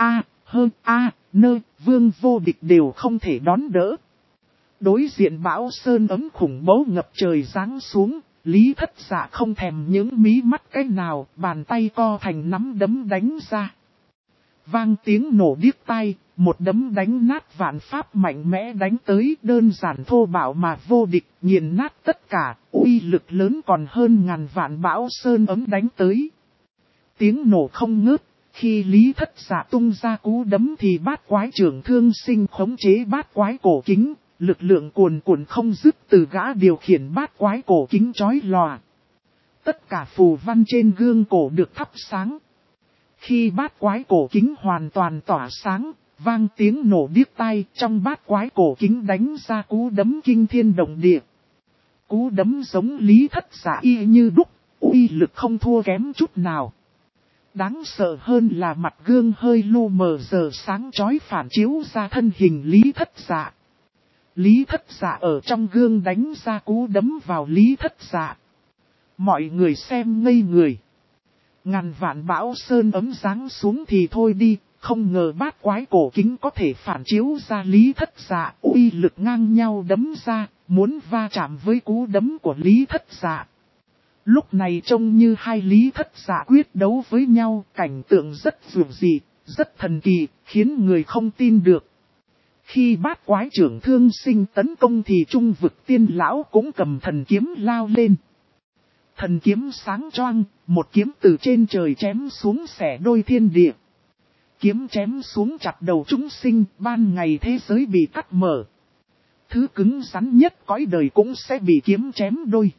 Speaker 1: vương vô địch đều không thể đón đỡ. Đối diện bão sơn ấm khủng bố ngập trời giáng xuống, Lý Thất Dạ không thèm những mí mắt cái nào, bàn tay co thành nắm đấm đánh ra. Vang tiếng nổ điếc tai, một đấm đánh nát vạn pháp mạnh mẽ đánh tới, đơn giản thô bạo mà vô địch, nghiền nát tất cả, uy lực lớn còn hơn ngàn vạn bão sơn ấm đánh tới. Tiếng nổ không ngớt, Khi Lý Thất Dạ tung ra cú đấm thì bát quái trưởng Thương Sinh khống chế bát quái cổ kính, lực lượng cuồn cuộn không dứt từ gã điều khiển bát quái cổ kính chói lòa. Tất cả phù văn trên gương cổ được thắp sáng. Khi bát quái cổ kính hoàn toàn tỏa sáng, vang tiếng nổ điếc tai, trong bát quái cổ kính đánh ra cú đấm kinh thiên động địa. Cú đấm giống Lý Thất Dạ y như đúc, uy lực không thua kém chút nào. Đáng sợ hơn là mặt gương hơi lu mờ giờ sáng chói phản chiếu ra thân hình Lý Thất Dạ. Lý Thất Dạ ở trong gương đánh ra cú đấm vào Lý Thất Dạ. Mọi người xem ngây người. Ngàn vạn bão sơn ấm giáng xuống thì thôi đi, không ngờ bát quái cổ kính có thể phản chiếu ra Lý Thất Dạ, uy lực ngang nhau đấm ra, muốn va chạm với cú đấm của Lý Thất Dạ. Lúc này trông như hai Lý Thất Dạ quyết đấu với nhau, cảnh tượng rất dường dị, rất thần kỳ, khiến người không tin được. Khi bát quái trưởng Thương Sinh tấn công thì Trung Vực Tiên Lão cũng cầm thần kiếm lao lên. Thần kiếm sáng choang, một kiếm từ trên trời chém xuống xẻ đôi thiên địa. Kiếm chém xuống chặt đầu chúng sinh, ban ngày thế giới bị cắt mở. Thứ cứng rắn nhất cõi đời cũng sẽ bị kiếm chém đôi.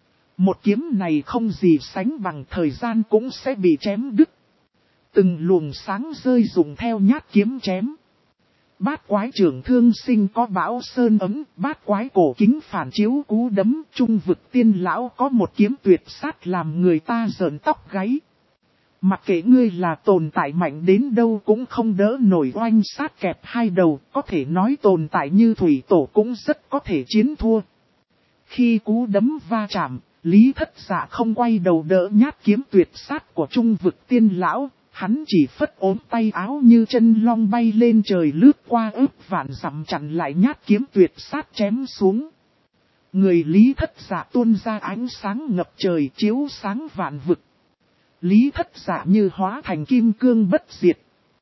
Speaker 1: Một kiếm này không gì sánh bằng, thời gian cũng sẽ bị chém đứt. Từng luồng sáng rơi rụng theo nhát kiếm chém. Bát quái trưởng Thương Sinh có bão sơn ấm, bát quái cổ kính phản chiếu cú đấm, Trung Vực Tiên Lão có một kiếm tuyệt sát làm người ta rợn tóc gáy. Mặc kệ ngươi là tồn tại mạnh đến đâu cũng không đỡ nổi oanh sát kẹp hai đầu, có thể nói tồn tại như Thủy Tổ cũng rất có thể chiến thua. Khi cú đấm va chạm, Lý Thất Dạ không quay đầu đỡ nhát kiếm tuyệt sát của Trung Vực Tiên Lão. Hắn chỉ phất ốm tay áo như chân long bay lên trời lướt qua ức vạn dặm chặn lại nhát kiếm tuyệt sát chém xuống. Người Lý Thất Dạ tuôn ra ánh sáng ngập trời chiếu sáng vạn vực. Lý Thất Dạ như hóa thành kim cương bất diệt.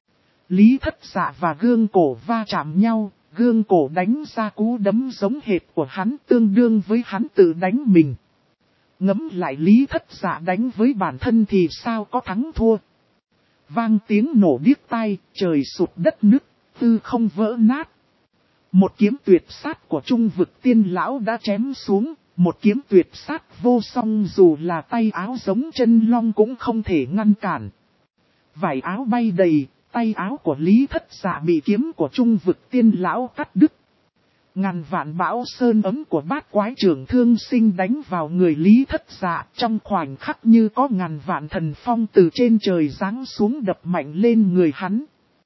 Speaker 1: Lý Thất Dạ và gương cổ va chạm nhau, gương cổ đánh ra cú đấm giống hệt của hắn, tương đương với hắn tự đánh mình. Ngẫm lại Lý Thất Dạ đánh với bản thân thì sao có thắng thua. Vang tiếng nổ điếc tai, trời sụt đất nứt, tư không vỡ nát. Một kiếm tuyệt sát của Trung Vực Tiên Lão đã chém xuống, một kiếm tuyệt sát vô song dù là tay áo giống chân long cũng không thể ngăn cản. Vải áo bay đầy, tay áo của Lý Thất Dạ bị kiếm của Trung Vực Tiên Lão cắt đứt. Ngàn vạn bão sơn ấm của bát quái trưởng Thương Sinh đánh vào người Lý Thất Dạ, trong khoảnh khắc như có ngàn vạn thần phong từ trên trời giáng xuống đập mạnh lên người hắn.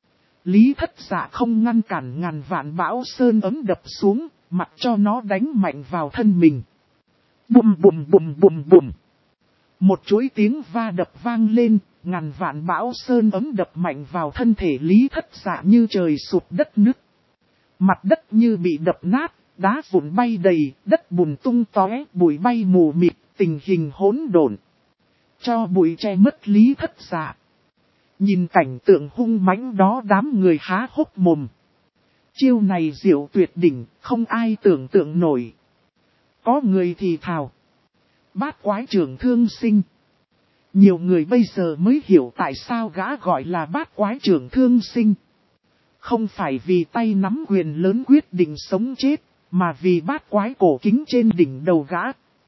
Speaker 1: Lý Thất Dạ không ngăn cản ngàn vạn bão sơn ấm đập xuống, mặc cho nó đánh mạnh vào thân mình. Bùm bùm bùm bùm bùm. Một chuỗi tiếng va đập vang lên, ngàn vạn bão sơn ấm đập mạnh vào thân thể Lý Thất Dạ như trời sụt đất nứt. Mặt đất như bị đập nát, đá vụn bay đầy, đất bùn tung tóe, bụi bay mù mịt, tình hình hỗn độn. Cho bụi che mất Lý Thất Dạ. Nhìn cảnh tượng hung mãnh đó đám người há hốc mồm. Chiêu này diệu tuyệt đỉnh, không ai tưởng tượng nổi. Có người thì thào. Bát quái trưởng Thương Sinh. Nhiều người bây giờ mới hiểu tại sao gã gọi là bát quái trưởng Thương Sinh. Không phải vì tay nắm quyền lớn quyết định sống chết, mà vì bát quái cổ kính trên đỉnh đầu gã.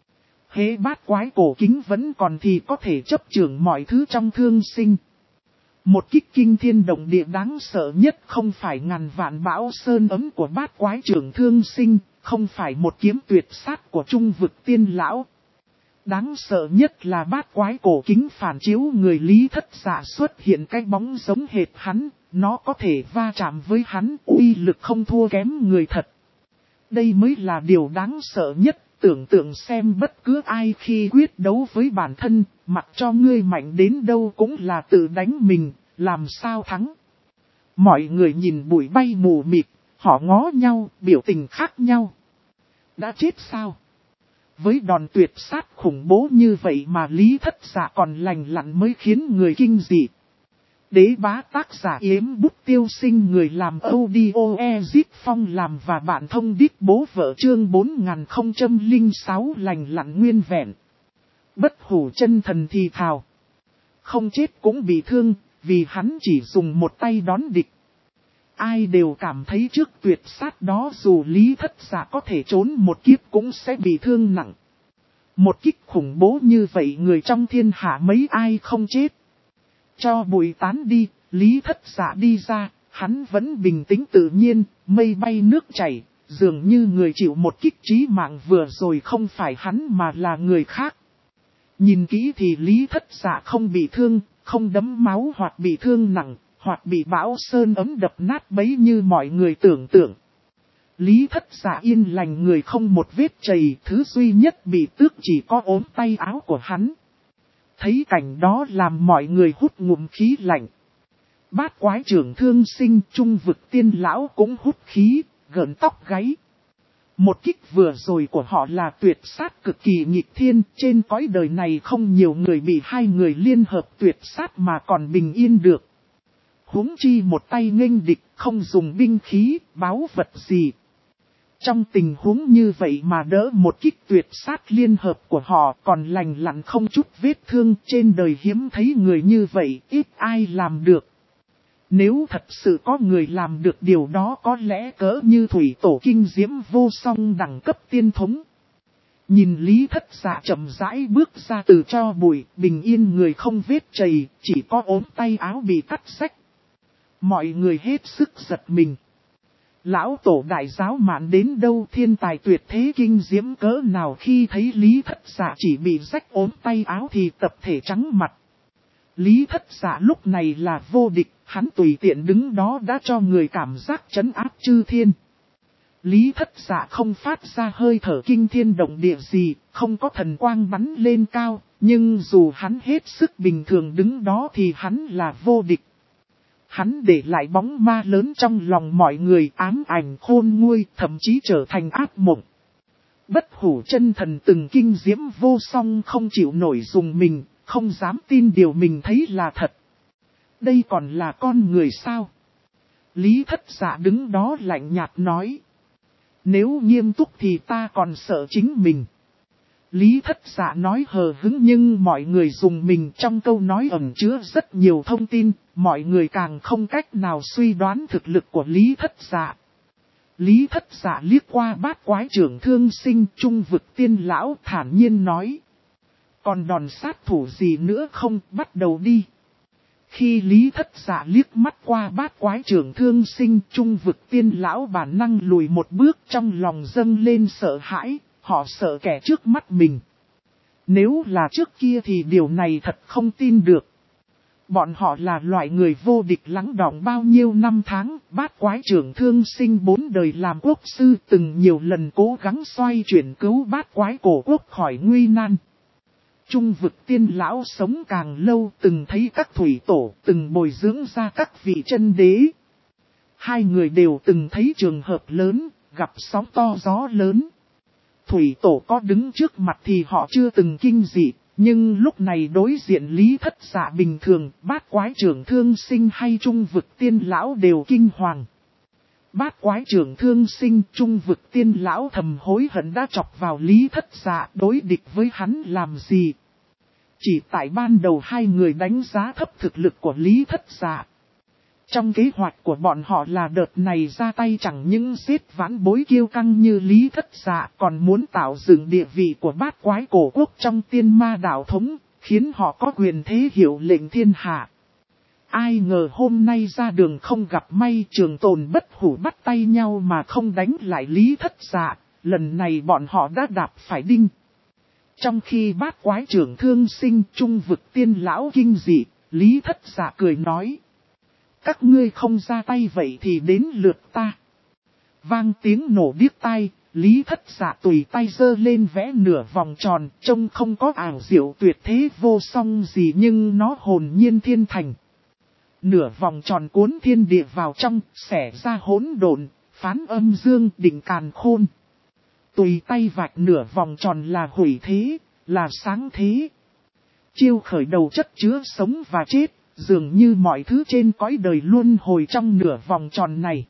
Speaker 1: Hễ bát quái cổ kính vẫn còn thì có thể chấp chưởng mọi thứ trong Thương Sinh. Một kích kinh thiên động địa đáng sợ nhất không phải ngàn vạn bão sơn ấm của bát quái trưởng Thương Sinh, không phải một kiếm tuyệt sát của Trung Vực Tiên Lão. Đáng sợ nhất là bát quái cổ kính phản chiếu người Lý Thất Dạ xuất hiện cái bóng giống hệt hắn, nó có thể va chạm với hắn, uy lực không thua kém người thật. Đây mới là điều đáng sợ nhất, tưởng tượng xem bất cứ ai khi quyết đấu với bản thân, mặc cho ngươi mạnh đến đâu cũng là tự đánh mình, làm sao thắng. Mọi người nhìn bụi bay mù mịt, họ ngó nhau, biểu tình khác nhau. Đã chết sao? Với đòn tuyệt sát khủng bố như vậy mà Lý Thất Dạ còn lành lặn mới khiến người kinh dị. Đế bá tác giả Yếm Bút Tiêu Sinh, người làm audio Ezip Phong làm và bạn thông đít bố vợ chương 4006 lành lặn nguyên vẹn. Bất hủ chân thần thì thào. Không chết cũng bị thương, vì hắn chỉ dùng một tay đón địch. Ai đều cảm thấy trước tuyệt sát đó dù Lý Thất Dạ có thể trốn một kiếp cũng sẽ bị thương nặng. Một kích khủng bố như vậy người trong thiên hạ mấy ai không chết. Cho bụi tán đi, Lý Thất Dạ đi ra, hắn vẫn bình tĩnh tự nhiên, mây bay nước chảy, dường như người chịu một kích chí mạng vừa rồi không phải hắn mà là người khác. Nhìn kỹ thì Lý Thất Dạ không bị thương, không đấm máu hoặc bị thương nặng, hoặc bị bão sơn ấm đập nát bấy như mọi người tưởng tượng. Lý Thất Dạ yên lành người không một vết chày, thứ duy nhất bị tước chỉ có ốm tay áo của hắn. Thấy cảnh đó làm mọi người hút ngụm khí lạnh. Bát quái trưởng Thương Sinh Trung Vực Tiên Lão cũng hút khí, gợn tóc gáy. Một kích vừa rồi của họ là tuyệt sát cực kỳ nghịch thiên, trên cõi đời này không nhiều người bị hai người liên hợp tuyệt sát mà còn bình yên được. Huống chi một tay nghênh địch, không dùng binh khí, báu vật gì. Trong tình huống như vậy mà đỡ một kích tuyệt sát liên hợp của họ còn lành lặn không chút vết thương, trên đời hiếm thấy người như vậy, ít ai làm được. Nếu thật sự có người làm được điều đó có lẽ cỡ như thủy tổ kinh diễm vô song đẳng cấp tiên thống. Nhìn Lý Thất Dạ chậm rãi bước ra từ tro bụi, bình yên người không vết chày, chỉ có ốm tay áo bị cắt rách. Mọi người hết sức giật mình. Lão tổ đại giáo mạn đến đâu thiên tài tuyệt thế kinh diễm cỡ nào khi thấy Lý Thất Dạ chỉ bị rách ốm tay áo thì tập thể trắng mặt. Lý Thất Dạ lúc này là vô địch, hắn tùy tiện đứng đó đã cho người cảm giác trấn áp chư thiên. Lý Thất Dạ không phát ra hơi thở kinh thiên động địa gì, không có thần quang bắn lên cao, nhưng dù hắn hết sức bình thường đứng đó thì hắn là vô địch. Hắn để lại bóng ma lớn trong lòng mọi người, ám ảnh khôn nguôi, thậm chí trở thành ác mộng. Bất hủ chân thần từng kinh diễm vô song không chịu nổi dùng mình, không dám tin điều mình thấy là thật. Đây còn là con người sao? Lý Thất Dạ đứng đó lạnh nhạt nói. Nếu nghiêm túc thì ta còn sợ chính mình. Lý Thất Dạ nói hờ hững nhưng mọi người dùng mình, trong câu nói ẩn chứa rất nhiều thông tin, mọi người càng không cách nào suy đoán thực lực của Lý Thất Dạ. Lý Thất Dạ liếc qua bát quái trưởng Thương Sinh Trung Vực Tiên Lão thản nhiên nói. Còn đòn sát thủ gì nữa không, bắt đầu đi. Khi Lý Thất Dạ liếc mắt qua bát quái trưởng Thương Sinh Trung Vực Tiên Lão bản năng lùi một bước, trong lòng dâng lên sợ hãi, họ sợ kẻ trước mắt mình. Nếu là trước kia thì điều này thật không tin được. Bọn họ là loại người vô địch lắng đọng bao nhiêu năm tháng, bát quái trưởng Thương Sinh 4 đời làm quốc sư từng nhiều lần cố gắng xoay chuyển cứu bát quái cổ quốc khỏi nguy nan. Trung Vực Tiên Lão sống càng lâu, từng thấy các thủy tổ, từng bồi dưỡng ra các vị chân đế. Hai người đều từng thấy trường hợp lớn, gặp sóng to gió lớn. Thủy tổ có đứng trước mặt thì họ chưa từng kinh dị, nhưng lúc này đối diện Lý Thất Dạ bình thường, bát quái trưởng Thương Sinh hay Trung Vực Tiên Lão đều kinh hoàng. Bát quái trưởng Thương Sinh Trung Vực Tiên Lão thầm hối hận đã chọc vào Lý Thất Dạ, đối địch với hắn làm gì. Chỉ tại ban đầu hai người đánh giá thấp thực lực của Lý Thất Dạ. Trong kế hoạch của bọn họ là đợt này ra tay chẳng những giết vãn bối kiêu căng như Lý Thất Dạ, còn muốn tạo dựng địa vị của bát quái cổ quốc trong tiên ma đạo thống, khiến họ có quyền thế hiệu lệnh thiên hạ. Ai ngờ hôm nay ra đường không gặp may, Trường Tồn Bất Hủ bắt tay nhau mà không đánh lại Lý Thất Dạ, lần này bọn họ đã đạp phải đinh. Trong khi bát quái trưởng Thương Sinh Trung Vực Tiên Lão kinh dị, Lý Thất Dạ cười nói. Các ngươi không ra tay vậy thì đến lượt ta. Vang tiếng nổ điếc tai, Lý Thất Dạ tùy tay giơ lên vẽ nửa vòng tròn, trông không có ảo diệu tuyệt thế vô song gì nhưng nó hồn nhiên thiên thành. Nửa vòng tròn cuốn thiên địa vào trong, xẻ ra hỗn độn, phán âm dương định càn khôn. Tùy tay vạch nửa vòng tròn là hủy thế, là sáng thế. Chiêu khởi đầu chất chứa sống và chết, dường như mọi thứ trên cõi đời luân hồi trong nửa vòng tròn này.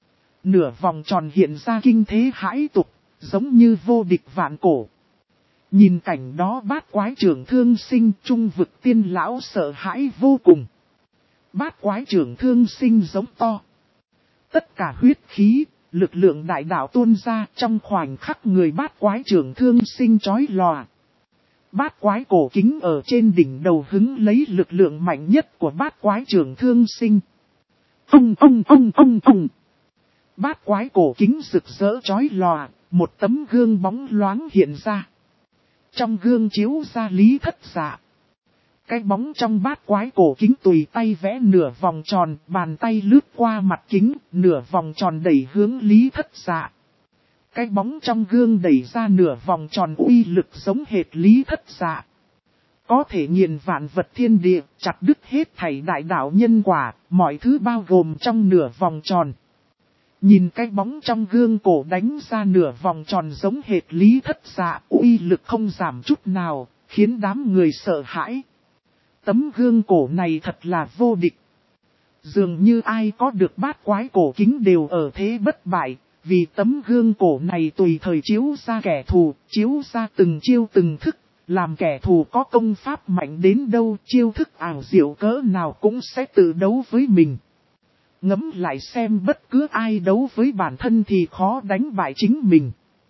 Speaker 1: Nửa vòng tròn hiện ra kinh thế hãi tục, giống như vô địch vạn cổ. Nhìn cảnh đó bát quái trưởng Thương Sinh Trung Vực Tiên Lão sợ hãi vô cùng. Bát quái trưởng thương sinh giống to. Tất cả huyết khí, lực lượng đại đạo tuôn ra trong khoảnh khắc người bát quái trưởng thương sinh chói lòa. Bát quái cổ kính ở trên đỉnh đầu hứng lấy lực lượng mạnh nhất của bát quái trưởng thương sinh. Ông. Bát quái cổ kính rực rỡ chói lòa, một tấm gương bóng loáng hiện ra. Trong gương chiếu ra Lý Thất Dạ. Cái bóng trong bát quái cổ kính tùy tay vẽ nửa vòng tròn, bàn tay lướt qua mặt kính, nửa vòng tròn đẩy hướng Lý Thất Dạ. Cái bóng trong gương đẩy ra nửa vòng tròn uy lực giống hệt Lý Thất Dạ. Có thể nghiền vạn vật thiên địa, chặt đứt hết thảy đại đạo nhân quả, mọi thứ bao gồm trong nửa vòng tròn. Nhìn cái bóng trong gương cổ đánh ra nửa vòng tròn giống hệt Lý Thất Dạ, uy lực không giảm chút nào, khiến đám người sợ hãi. Tấm gương cổ này thật là vô địch. Dường như ai có được bát quái cổ kính đều ở thế bất bại, vì tấm gương cổ này tùy thời chiếu ra kẻ thù, chiếu ra từng chiêu từng thức, làm kẻ thù có công pháp mạnh đến đâu, chiêu thức ảo diệu cỡ nào cũng sẽ tự đấu với mình. Ngẫm lại xem bất cứ ai đấu với bản thân thì khó đánh bại chính mình.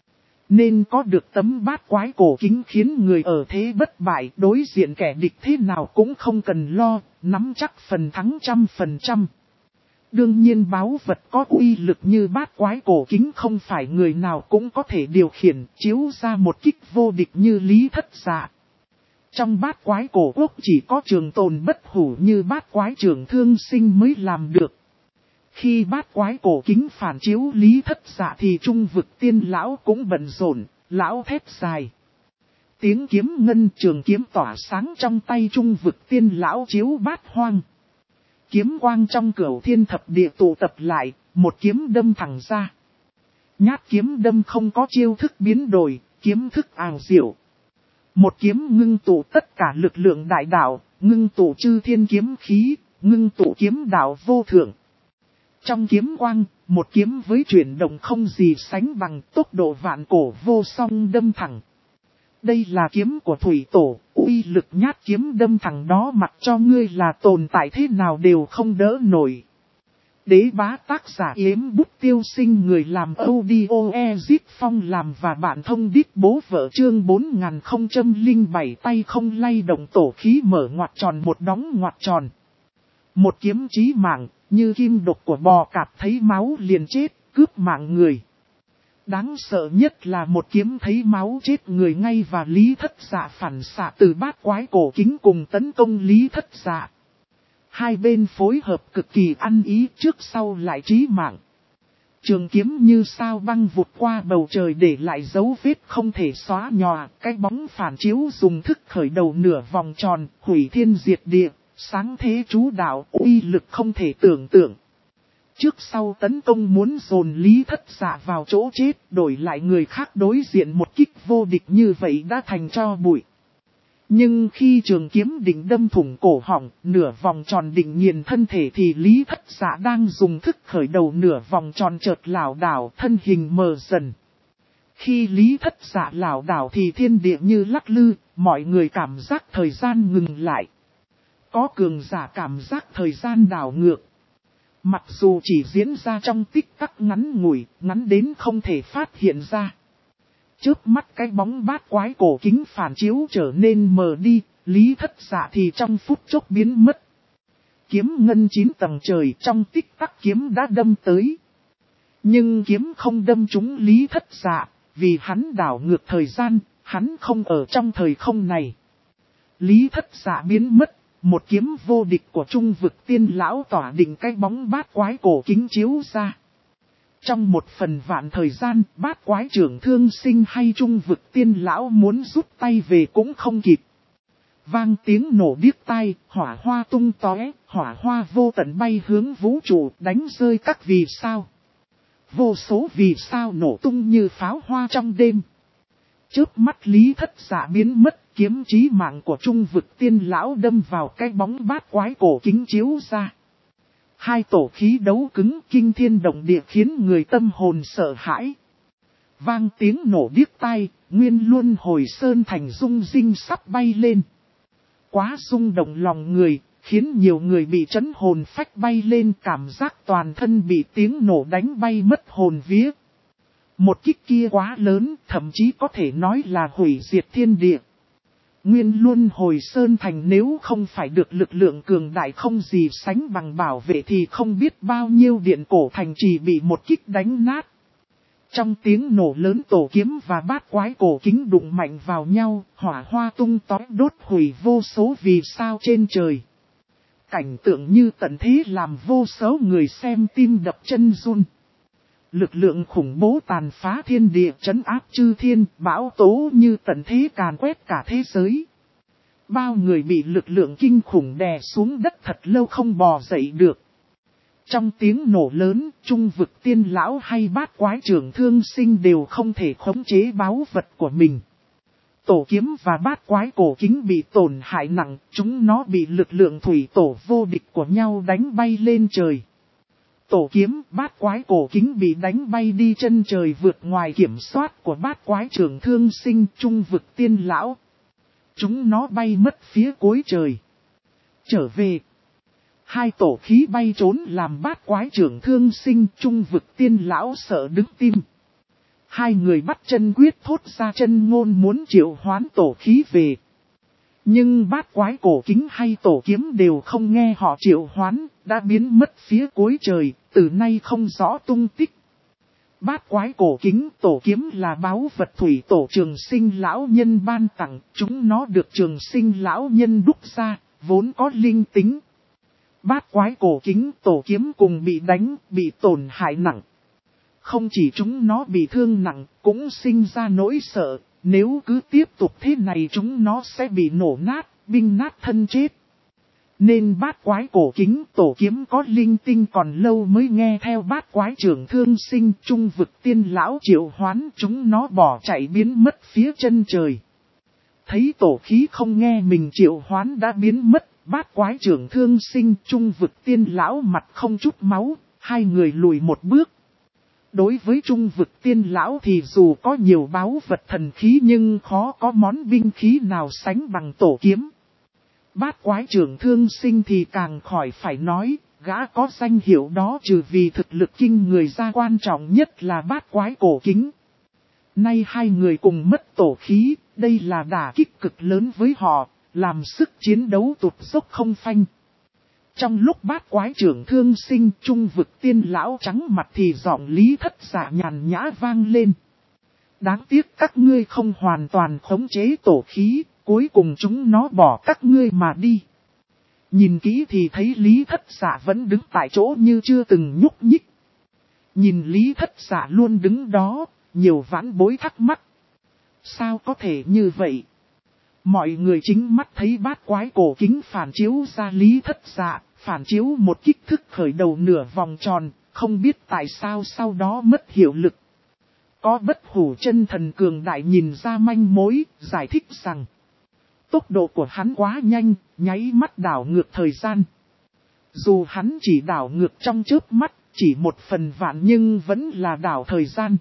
Speaker 1: Nên có được tấm bát quái cổ kính khiến người ở thế bất bại, đối diện kẻ địch thế nào cũng không cần lo, nắm chắc phần thắng 100%. Đương nhiên báu vật có uy lực như bát quái cổ kính không phải người nào cũng có thể điều khiển, chiếu ra một kích vô địch như Lý Thất Dạ. Trong bát quái cổ quốc chỉ có trường tồn bất hủ như bát quái trưởng thương sinh mới làm được. Khi bát quái cổ kính phản chiếu Lý Thất Dạ thì trung vực tiên lão cũng bận rộn, lão thét dài. Tiếng kiếm ngân trường kiếm tỏa sáng trong tay trung vực tiên lão chiếu bát hoang. Kiếm quang trong cửu thiên thập địa tụ tập lại, một kiếm đâm thẳng ra. Nhát kiếm đâm không có chiêu thức biến đổi, kiếm thức ảo diệu. Một kiếm ngưng tụ tất cả lực lượng đại đạo, ngưng tụ chư thiên kiếm khí, ngưng tụ kiếm đạo vô thượng. Trong kiếm quang, một kiếm với chuyển động không gì sánh bằng tốc độ vạn cổ vô song đâm thẳng. Đây là kiếm của Thủy Tổ, uy lực nhát kiếm đâm thẳng đó mặc cho ngươi là tồn tại thế nào đều không đỡ nổi. Đế bá tác giả Yếm Bút Tiêu Sinh, người làm audio Ezit Phong làm và bạn thông đít bố vợ chương 4007 tay không lay động tổ khí mở ngoặt tròn một đóng ngoặt tròn. Một kiếm chí mạng, như kim độc của bò cạp thấy máu liền chết, cướp mạng người. Đáng sợ nhất là một kiếm thấy máu chết người ngay và Lý Thất Dạ phản xạ từ bát quái cổ kính cùng tấn công Lý Thất Dạ. Hai bên phối hợp cực kỳ ăn ý, trước sau lại chí mạng. Trường kiếm như sao băng vụt qua bầu trời để lại dấu vết không thể xóa nhòa, cái bóng phản chiếu dùng thức khởi đầu nửa vòng tròn, hủy thiên diệt địa, sáng thế chú đạo, uy lực không thể tưởng tượng. Trước sau tấn công muốn dồn Lý Thất Dạ vào chỗ chết, đổi lại người khác đối diện một kích vô địch như vậy đã thành tro bụi. Nhưng khi trường kiếm định đâm thủng cổ họng, nửa vòng tròn định nghiền thân thể thì Lý Thất Dạ đang dùng thức khởi đầu nửa vòng tròn chợt lảo đảo, thân hình mờ dần. Khi Lý Thất Dạ lảo đảo thì thiên địa như lắc lư, mọi người cảm giác thời gian ngừng lại. Có cường giả cảm giác thời gian đảo ngược. Mặc dù chỉ diễn ra trong tích tắc ngắn ngủi, ngắn đến không thể phát hiện ra. Chớp mắt cái bóng bát quái cổ kính phản chiếu trở nên mờ đi, Lý Thất Dạ thì trong phút chốc biến mất. Kiếm ngân 9 tầng trời, trong tích tắc kiếm đã đâm tới. Nhưng kiếm không đâm trúng Lý Thất Dạ, vì hắn đảo ngược thời gian, hắn không ở trong thời không này. Lý Thất Dạ biến mất. Một kiếm vô địch của trung vực tiên lão tỏa định cái bóng bát quái cổ kính chiếu ra. Trong một phần vạn thời gian, bát quái trưởng thương sinh hay trung vực tiên lão muốn rút tay về cũng không kịp. Vang tiếng nổ điếc tai, hỏa hoa tung tóe, hỏa hoa vô tận bay hướng vũ trụ đánh rơi các vì sao. Vô số vì sao nổ tung như pháo hoa trong đêm. Chớp mắt Lý Thất Dạ biến mất. Kiếm chí mạng của trung vực tiên lão đâm vào cái bóng bát quái cổ kính chiếu ra. Hai tổ khí đấu cứng kinh thiên động địa khiến người tâm hồn sợ hãi. Vang tiếng nổ điếc tai, nguyên luân hồi sơn thành rung rinh sắp bay lên. Quá rung động lòng người, khiến nhiều người bị chấn hồn phách bay lên, cảm giác toàn thân bị tiếng nổ đánh bay mất hồn vía. Một kích kia quá lớn, thậm chí có thể nói là hủy diệt thiên địa. Nguyên Luân Hồi Sơn Thành nếu không phải được lực lượng cường đại không gì sánh bằng bảo vệ thì không biết bao nhiêu điện cổ thành trì bị một kích đánh nát. Trong tiếng nổ lớn, tổ kiếm và bát quái cổ kính đụng mạnh vào nhau, hỏa hoa tung tóe đốt hủy vô số vì sao trên trời. Cảnh tượng như tận thế làm vô số người xem tim đập chân run. Lực lượng khủng bố tàn phá thiên địa, trấn áp chư thiên, bão tố như tận thế càn quét cả thế giới. Bao người bị lực lượng kinh khủng đè xuống đất thật lâu không bò dậy được. Trong tiếng nổ lớn, trung vực tiên lão hay bát quái trưởng thương sinh đều không thể khống chế báu vật của mình. Tổ kiếm và bát quái cổ kính bị tổn hại nặng, chúng nó bị lực lượng thủy tổ vô địch của nhau đánh bay lên trời. Tổ kiếm, bát quái cổ kính bị đánh bay đi chân trời vượt ngoài kiểm soát của bát quái trưởng thương sinh, trung vực tiên lão. Chúng nó bay mất phía cuối trời. Trở về. Hai tổ khí bay trốn làm bát quái trưởng thương sinh, trung vực tiên lão sợ đứng tim. Hai người bắt chân quyết thốt ra chân ngôn muốn triệu hoán tổ khí về. Nhưng bát quái cổ kính hay tổ kiếm đều không nghe họ triệu hoán, đã biến mất phía cuối trời, từ nay không rõ tung tích. Bát quái cổ kính, tổ kiếm là báu vật thủy tổ trường sinh lão nhân ban tặng, chúng nó được trường sinh lão nhân đúc ra, vốn có linh tính. Bát quái cổ kính, tổ kiếm cùng bị đánh, bị tổn hại nặng. Không chỉ chúng nó bị thương nặng, cũng sinh ra nỗi sợ, nếu cứ tiếp tục thế này chúng nó sẽ bị nổ nát, binh nát thân chết. Nên bát quái cổ kính, tổ kiếm có linh tinh còn lâu mới nghe theo bát quái trưởng thương sinh, trung vực tiên lão triệu hoán, chúng nó bỏ chạy biến mất phía chân trời. Thấy tổ khí không nghe mình triệu hoán đã biến mất, bát quái trưởng thương sinh, trung vực tiên lão mặt không chút máu, hai người lùi một bước. Đối với trung vực tiên lão thì dù có nhiều báu vật thần khí nhưng khó có món binh khí nào sánh bằng tổ kiếm. Bát quái trưởng thương sinh thì càng khỏi phải nói, gã có danh hiệu đó trừ vì thực lực kinh người ra, quan trọng nhất là bát quái cổ kính. Nay hai người cùng mất tổ khí, đây là đả kích cực lớn với họ, làm sức chiến đấu tụt dốc không phanh. Trong lúc bát quái trưởng thương sinh, trung vực tiên lão trắng mặt thì giọng Lý Thất Dạ nhàn nhã vang lên. Đáng tiếc các ngươi không hoàn toàn khống chế tổ khí, cuối cùng chúng nó bỏ các ngươi mà đi. Nhìn kỹ thì thấy Lý Thất Dạ vẫn đứng tại chỗ như chưa từng nhúc nhích. Nhìn Lý Thất Dạ luôn đứng đó, nhiều vãn bối thắc mắc. Sao có thể như vậy? Mọi người chính mắt thấy bát quái cổ kính phản chiếu ra Lý Thất Dạ, phản chiếu một kích thước khởi đầu nửa vòng tròn, không biết tại sao sau đó mất hiệu lực. Có bất hủ chân thần cường đại nhìn ra manh mối, giải thích rằng tốc độ của hắn quá nhanh, nháy mắt đảo ngược thời gian. Dù hắn chỉ đảo ngược trong chớp mắt, chỉ 1/1000 nhưng vẫn là đảo thời gian.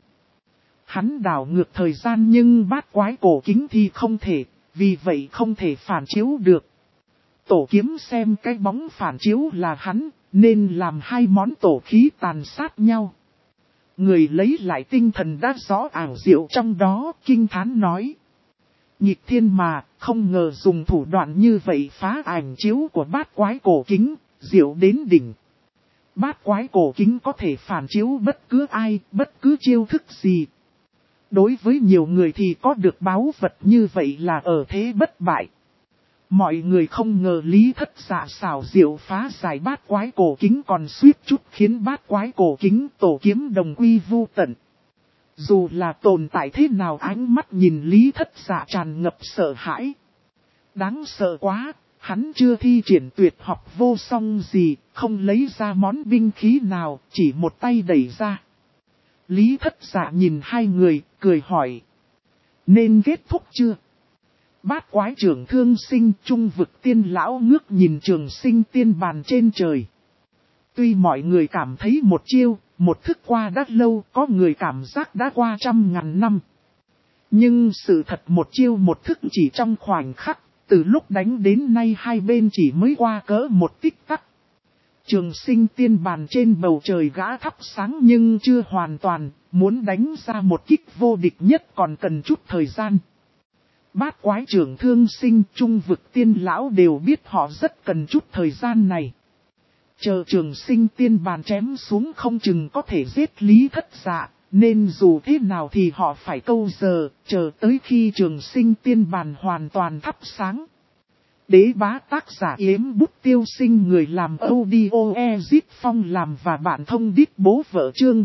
Speaker 1: Hắn đảo ngược thời gian nhưng bát quái cổ kính thì không thể, vì vậy không thể phản chiếu được. Tổ kiếm xem cái bóng phản chiếu là hắn, nên làm hai món tổ khí tàn sát nhau. Người lấy lại tinh thần đã rõ ảo diệu trong đó, kinh thán nói. Nhịp thiên mà, không ngờ dùng thủ đoạn như vậy phá ảnh chiếu của bát quái cổ kính, diệu đến đỉnh. Bát quái cổ kính có thể phản chiếu bất cứ ai, bất cứ chiêu thức gì. Đối với nhiều người thì có được báu vật như vậy là ở thế bất bại. Mọi người không ngờ Lý Thất Dạ xảo diệu phá giải bát quái cổ kính còn suýt chút khiến bát quái cổ kính tổ kiếm đồng quy vu tận. Dù là tồn tại thế nào ánh mắt nhìn Lý Thất Dạ tràn ngập sợ hãi. Đáng sợ quá, hắn chưa thi triển tuyệt học vô song gì, không lấy ra món binh khí nào, chỉ một tay đẩy ra. Lý Thất Dạ nhìn hai người, cười hỏi. Nên kết thúc chưa? Bát quái trưởng thương sinh, trung vực tiên lão ngước nhìn trường sinh tiên bàn trên trời. Tuy mọi người cảm thấy một chiêu, một thức qua đã lâu, có người cảm giác đã qua 100.000 năm. Nhưng sự thật một chiêu một thức chỉ trong khoảnh khắc, Từ lúc đánh đến nay hai bên chỉ mới qua cỡ một tích tắc. Trường Sinh tiên bàn trên bầu trời gã thắp sáng nhưng chưa hoàn toàn, muốn đánh ra một kích vô địch nhất còn cần chút thời gian. Bát quái trưởng Thương Sinh, Trung Vực Tiên Lão đều biết họ rất cần chút thời gian này. Chờ Trường Sinh tiên bàn chém xuống không chừng có thể giết Lý Thất Dạ, nên dù thế nào thì họ phải câu giờ, chờ tới khi Trường Sinh tiên bàn hoàn toàn thắp sáng. Đế bá tác giả Yếm Bút Tiêu Sinh, người làm audio Ezit Phong làm và bạn thông đít bố vợ, chương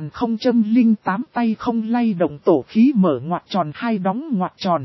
Speaker 1: 4008 tay không lay động tổ khí mở ngoặc tròn hai đóng ngoặc tròn.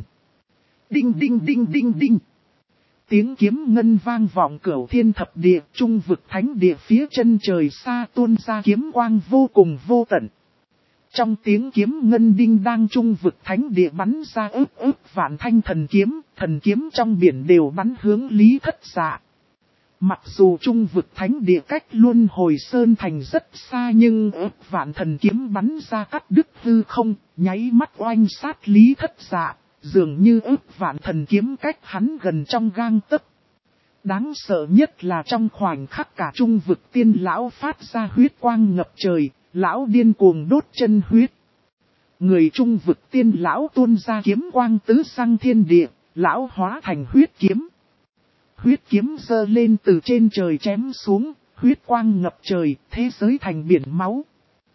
Speaker 1: Đinh đinh đinh đinh đinh. Tiếng kiếm ngân vang vọng cửu thiên thập địa, trung vực thánh địa phía chân trời xa tuôn ra kiếm quang vô cùng vô tận. Trong tiếng kiếm ngân đinh đang trung vực thánh địa bắn ra ức vạn thanh thần kiếm trong biển đều bắn hướng Lý Thất Dạ. Mặc dù trung vực thánh địa cách Luân Hồi Sơn thành rất xa nhưng ức vạn thần kiếm bắn ra cắt đứt hư không, nháy mắt oanh sát Lý Thất Dạ, dường như ức vạn thần kiếm cách hắn gần trong gang tấc. Đáng sợ nhất là trong khoảnh khắc cả trung vực tiên lão phát ra huyết quang ngập trời. Lão điên cuồng đốt chân huyết. Người trung vực tiên lão tuôn ra kiếm quang tứ sang thiên địa, lão hóa thành huyết kiếm. Huyết kiếm giơ lên từ trên trời chém xuống, huyết quang ngập trời, thế giới thành biển máu.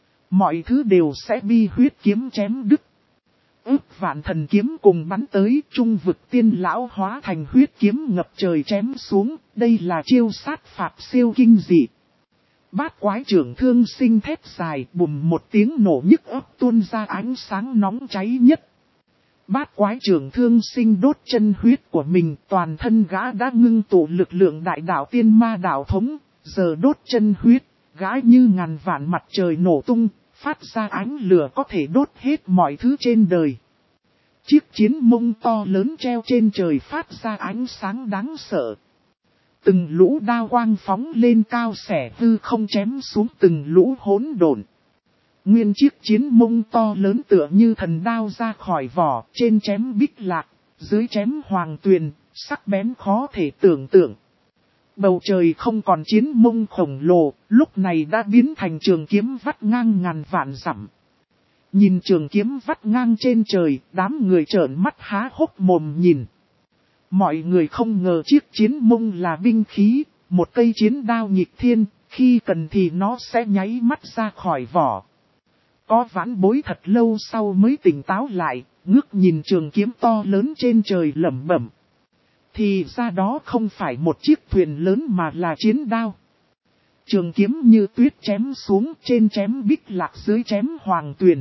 Speaker 1: Mọi thứ đều sẽ bị huyết kiếm chém đứt. Ức vạn thần kiếm cùng bắn tới, trung vực tiên lão hóa thành huyết kiếm ngập trời chém xuống, đây là chiêu sát phạt siêu kinh dị. Bát quái trưởng Thương Sinh thét dài, bùm một tiếng nổ nhức ấp tuôn ra ánh sáng nóng cháy nhất. Bát quái trưởng Thương Sinh đốt chân huyết của mình, toàn thân gã đã ngưng tụ lực lượng đại đạo tiên ma đạo thống, giờ đốt chân huyết, gã như ngàn vạn mặt trời nổ tung, phát ra ánh lửa có thể đốt hết mọi thứ trên đời. Chiếc chiến mông to lớn treo trên trời phát ra ánh sáng đáng sợ. Từng lũ đao quang phóng lên cao xẻ hư không chém xuống từng lũ hỗn độn. Nguyên chiếc chiến mông to lớn tựa như thần đao ra khỏi vỏ, trên chém bích lạc, dưới chém hoàng tuyền, sắc bén khó thể tưởng tượng. Bầu trời không còn chiến mông khổng lồ, lúc này đã biến thành trường kiếm vắt ngang ngàn vạn dặm. Nhìn trường kiếm vắt ngang trên trời, đám người trợn mắt há hốc mồm nhìn. Mọi người không ngờ chiếc chiến mông là binh khí, một cây chiến đao nghịch thiên, khi cần thì nó sẽ nháy mắt ra khỏi vỏ. Có vãn bối thật lâu sau mới tỉnh táo lại, ngước nhìn trường kiếm to lớn trên trời lẩm bẩm. Thì ra đó không phải một chiếc thuyền lớn mà là chiến đao. Trường kiếm như tuyết chém xuống, trên chém bích lạc, dưới chém hoàng tuyền.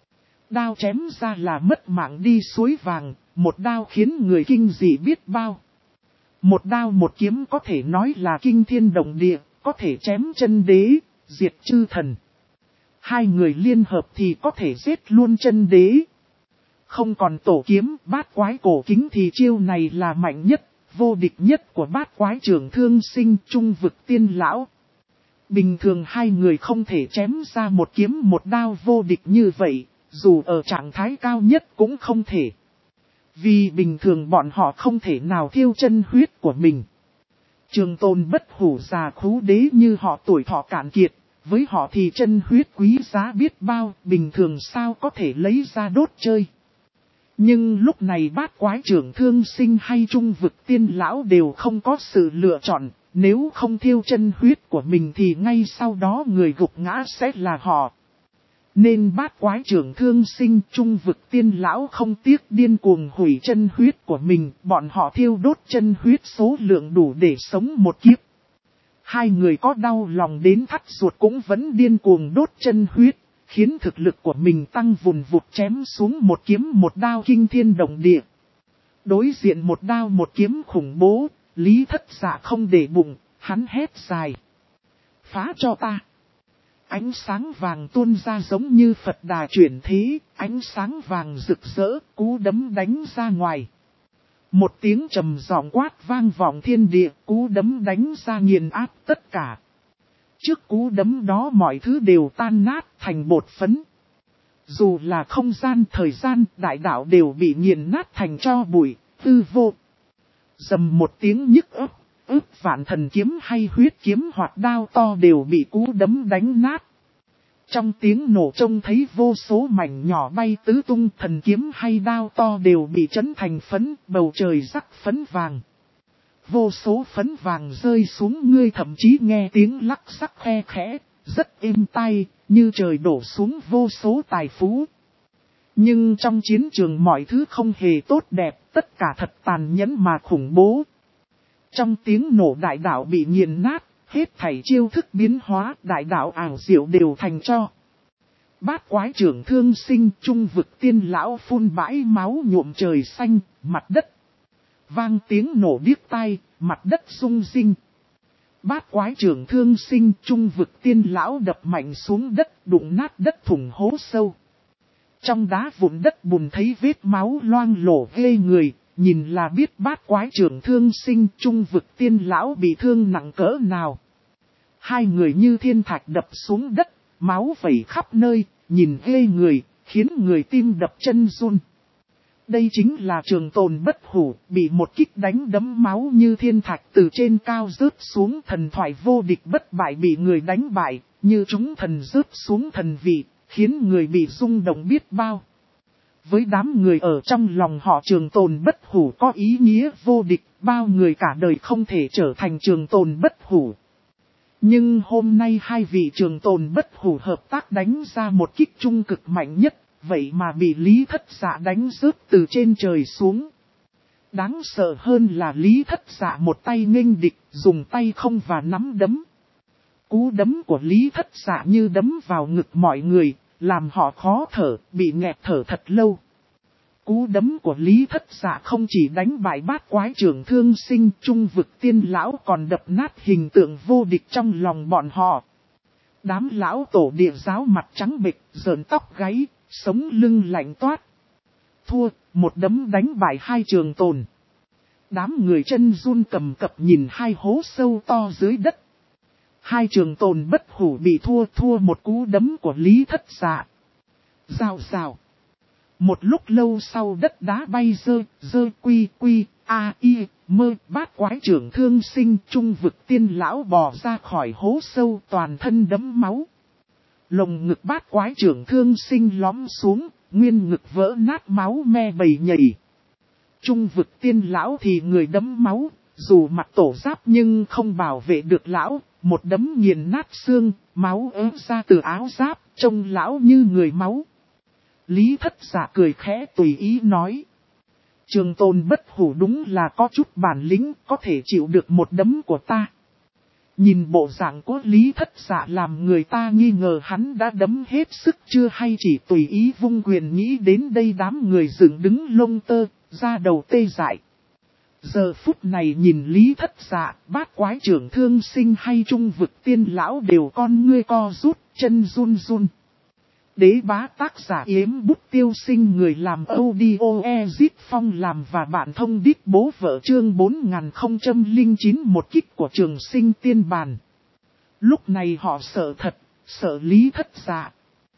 Speaker 1: Đao chém ra là mất mạng đi suối vàng, một đao khiến người kinh dị biết bao. Một đao một kiếm có thể nói là kinh thiên động địa, có thể chém chân đế, diệt chư thần. Hai người liên hợp thì có thể giết luôn chân đế. Không còn tổ kiếm, bát quái cổ kính thì chiêu này là mạnh nhất, vô địch nhất của bát quái trưởng Thương Sinh, trung vực tiên lão. Bình thường hai người không thể chém ra một kiếm một đao vô địch như vậy, dù ở trạng thái cao nhất cũng không thể. Vì bình thường bọn họ không thể nào thiêu chân huyết của mình. Trường tồn bất hủ già khú đế như họ tuổi thọ cạn kiệt, với họ thì chân huyết quý giá biết bao, bình thường sao có thể lấy ra đốt chơi. Nhưng lúc này bát quái trưởng Thương Sinh hay trung vực tiên lão đều không có sự lựa chọn, nếu không thiêu chân huyết của mình thì ngay sau đó người gục ngã sẽ là họ. Nên bát quái trưởng Thương Sinh, trung vực tiên lão không tiếc điên cuồng hủy chân huyết của mình, bọn họ thiêu đốt chân huyết số lượng đủ để sống một kiếp. Hai người có đau lòng đến thắt ruột cũng vẫn điên cuồng đốt chân huyết, khiến thực lực của mình tăng vùn vụt chém xuống một kiếm một đao kinh thiên động địa. Đối diện một đao một kiếm khủng bố, Lý Thất Dạ không để bụng, hắn hét dài. Phá cho ta! Ánh sáng vàng tuôn ra giống như Phật Đà chuyển thế, ánh sáng vàng rực rỡ, cú đấm đánh ra ngoài. Một tiếng trầm giọng quát vang vọng thiên địa, cú đấm đánh ra nghiền áp tất cả. Trước cú đấm đó mọi thứ đều tan nát thành bột phấn. Dù là không gian, thời gian, đại đạo đều bị nghiền nát thành tro bụi, hư vô. Dầm một tiếng nhức ức vạn thần kiếm hay huyết kiếm hoặc đao to đều bị cú đấm đánh nát. Trong tiếng nổ trông thấy vô số mảnh nhỏ bay tứ tung, thần kiếm hay đao to đều bị chấn thành phấn, bầu trời rắc phấn vàng. Vô số phấn vàng rơi xuống, ngươi thậm chí nghe tiếng lắc sắc khe khẽ, rất êm tai, như trời đổ xuống vô số tài phú. Nhưng trong chiến trường mọi thứ không hề tốt đẹp, tất cả thật tàn nhẫn mà khủng bố. Trong tiếng nổ đại đạo bị nghiền nát, hết thảy chiêu thức biến hóa, đại đạo ảo diệu đều thành tro. Bát quái trưởng thương sinh, trung vực tiên lão phun bãi máu nhuộm trời xanh, mặt đất. Vang tiếng nổ điếc tai, mặt đất rung rinh. Bát quái trưởng thương sinh, trung vực tiên lão đập mạnh xuống đất, đụng nát đất thủng hố sâu. Trong đá vụn đất bùn thấy vết máu loang lổ ghê người, nhìn là biết bát quái trưởng thương sinh, trung vực tiên lão bị thương nặng cỡ nào. Hai người như thiên thạch đập xuống đất, máu vẩy khắp nơi, nhìn ghê người, khiến người tim đập chân run. Đây chính là Trường Tồn Bất Hủ, bị một kích đánh đấm máu như thiên thạch từ trên cao rớt xuống, thần thoại vô địch bất bại bị người đánh bại, như chúng thần rớt xuống thần vị, khiến người bị rung động biết bao. Với đám người ở trong lòng họ, Trường Tồn Bất Hủ có ý nghĩa vô địch, bao người cả đời không thể trở thành Trường Tồn Bất Hủ. Nhưng hôm nay hai vị Trường Tồn Bất Hủ hợp tác đánh ra một kích trung cực mạnh nhất, vậy mà bị Lý Thất Dạ đánh rớt từ trên trời xuống. Đáng sợ hơn là Lý Thất Dạ một tay nghênh địch, dùng tay không và nắm đấm. Cú đấm của Lý Thất Dạ như đấm vào ngực mọi người, làm họ khó thở, bị nghẹt thở thật lâu. Cú đấm của Lý Thất Dạ không chỉ đánh bại bát quái trưởng thương sinh, trung vực tiên lão, còn đập nát hình tượng vô địch trong lòng bọn họ. Đám lão tổ địa giáo mặt trắng bệch, rợn tóc gáy, sống lưng lạnh toát. Thua, một đấm đánh bại hai Trường Tồn. Đám người chân run cầm cập nhìn hai hố sâu to dưới đất. Hai Trường Tồn Bất Hủ bị thua một cú đấm của Lý Thất Dạ. Rào rào. Một lúc lâu sau đất đá bay rơi quy mơ, bát quái trưởng thương sinh, trung vực tiên lão bò ra khỏi hố sâu, toàn thân đẫm máu. Lồng ngực bát quái trưởng thương sinh lõm xuống, nguyên ngực vỡ nát máu me bầy nhầy. Trung vực tiên lão thì người đẫm máu, dù mặc tổ giáp nhưng không bảo vệ được lão, một đấm nghiền nát xương, máu ớ ra từ áo giáp, trông lão như người máu. Lý Thất Dạ cười khẽ tùy ý nói. Trường Tồn Bất Hủ đúng là có chút bản lĩnh, có thể chịu được một đấm của ta. Nhìn bộ dạng của Lý Thất Dạ làm người ta nghi ngờ hắn đã đấm hết sức chưa, hay chỉ tùy ý vung quyền. Nghĩ đến đây đám người dựng đứng lông tơ, da đầu tê dại. Giờ phút này nhìn Lý Thất Dạ, bát quái trưởng thương sinh hay trung vực tiên lão đều con ngươi co rút, chân run run. Đế bá tác giả Yếm Bút Tiêu Sinh, người làm audio Ezit Phong làm và bạn thông đít bố vợ, chương 4009, một kích của Trường Sinh Tiên Bàn. Lúc này họ sợ thật, sợ Lý Thất Dạ.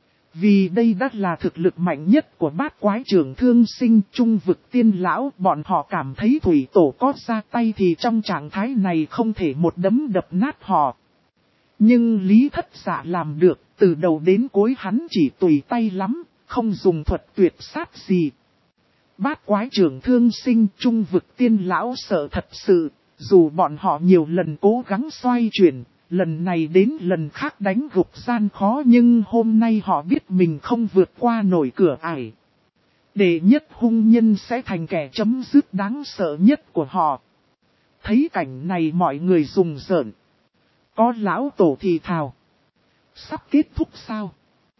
Speaker 1: Vì đây đã là thực lực mạnh nhất của bát quái trưởng thương sinh, trung vực tiên lão, bọn họ cảm thấy thủy tổ có ra tay thì trong trạng thái này không thể một đấm đập nát họ. Nhưng Lý Thất Dạ làm được, từ đầu đến cuối hắn chỉ tùy tay lắm, không dùng thuật tuyệt sát gì. Bát quái trưởng thương sinh, trung vực tiên lão sợ thật sự, dù bọn họ nhiều lần cố gắng xoay chuyển, lần này đến lần khác đánh gục gian khó, nhưng hôm nay họ biết mình không vượt qua nổi cửa ải. Đệ nhất hung nhân sẽ thành kẻ chấm dứt đáng sợ nhất của họ. Thấy cảnh này mọi người rùng rợn. Có lão tổ thì thào. Sắp kết thúc sao?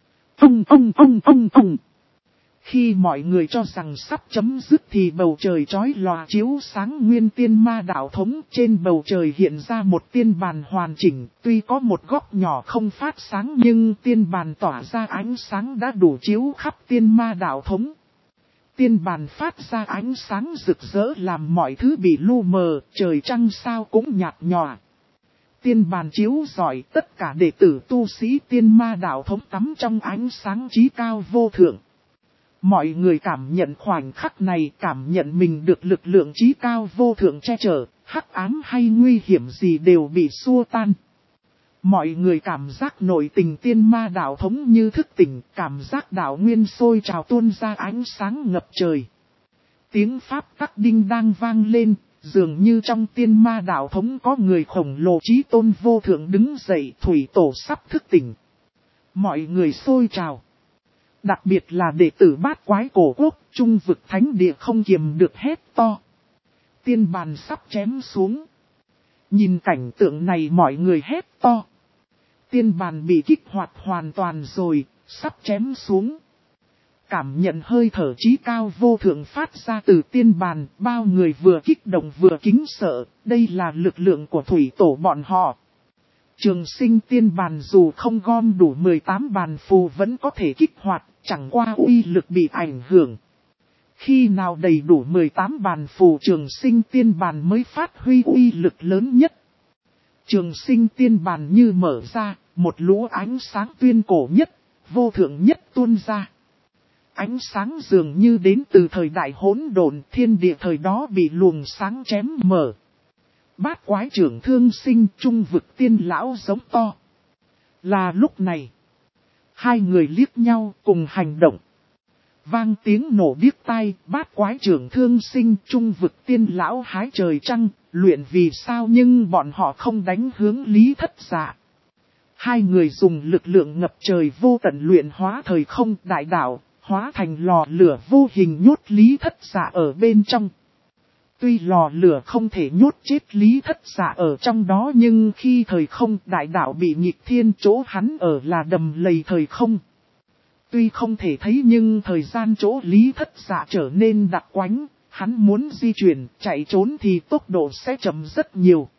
Speaker 1: Ông. Khi mọi người cho rằng sắp chấm dứt thì bầu trời chói lòa chiếu sáng nguyên tiên ma đạo thống. Trên bầu trời hiện ra một tiên bàn hoàn chỉnh, tuy có một góc nhỏ không phát sáng nhưng tiên bàn tỏa ra ánh sáng đã đủ chiếu khắp tiên ma đạo thống. Tiên bàn phát ra ánh sáng rực rỡ làm mọi thứ bị lu mờ, trời trăng sao cũng nhạt nhòa. Tiên bàn chiếu rọi, tất cả đệ tử tu sĩ tiên ma đạo thống tắm trong ánh sáng chí cao vô thượng. Mọi người cảm nhận khoảnh khắc này, cảm nhận mình được lực lượng trí cao vô thượng che chở, hắc ám hay nguy hiểm gì đều bị xua tan. Mọi người cảm giác nội tình tiên ma đạo thống như thức tỉnh, cảm giác đạo nguyên sôi trào tuôn ra ánh sáng ngập trời. Tiếng pháp tắc đinh đang vang lên, dường như trong tiên ma đạo thống có người khổng lồ chí tôn vô thượng đứng dậy, thủy tổ sắp thức tỉnh. Mọi người sôi trào. Đặc biệt là đệ tử bát quái cổ quốc, trung vực thánh địa không kiềm được hét to. Tiên bàn sắp chém xuống. Nhìn cảnh tượng này mọi người hét to. Tiên bàn bị kích hoạt hoàn toàn rồi, sắp chém xuống. Cảm nhận hơi thở chí cao vô thượng phát ra từ tiên bàn, bao người vừa kích động vừa kính sợ, đây là lực lượng của thủy tổ bọn họ. Trường sinh tiên bàn dù không gom đủ 18 bàn phù vẫn có thể kích hoạt, chẳng qua uy lực bị ảnh hưởng. Khi nào đầy đủ 18 bàn phù trường sinh tiên bàn mới phát huy uy lực lớn nhất. Trường sinh tiên bàn như mở ra, một lũ ánh sáng tuyên cổ nhất, vô thượng nhất tuôn ra. Ánh sáng dường như đến từ thời đại hỗn độn, thiên địa thời đó bị luồng sáng chém mở. Bát quái trưởng thương sinh trung vực tiên lão giống to. Là lúc này, hai người liếc nhau cùng hành động. Vang tiếng nổ điếc tai, bát quái trưởng thương sinh trung vực tiên lão hái trời trăng, luyện vì sao nhưng bọn họ không đánh hướng Lý Thất Dạ. Hai người dùng lực lượng ngập trời vô tận luyện hóa thời không đại đạo, hóa thành lò lửa vô hình nhốt Lý Thất Dạ ở bên trong. Tuy lò lửa không thể nhốt chết Lý Thất Dạ ở trong đó nhưng khi thời không đại đạo bị nghịch thiên chỗ hắn ở là đầm lầy thời không. Tuy không thể thấy nhưng thời gian chỗ Lý Thất Dạ trở nên đặc quánh, hắn muốn di chuyển, chạy trốn thì tốc độ sẽ chậm rất nhiều.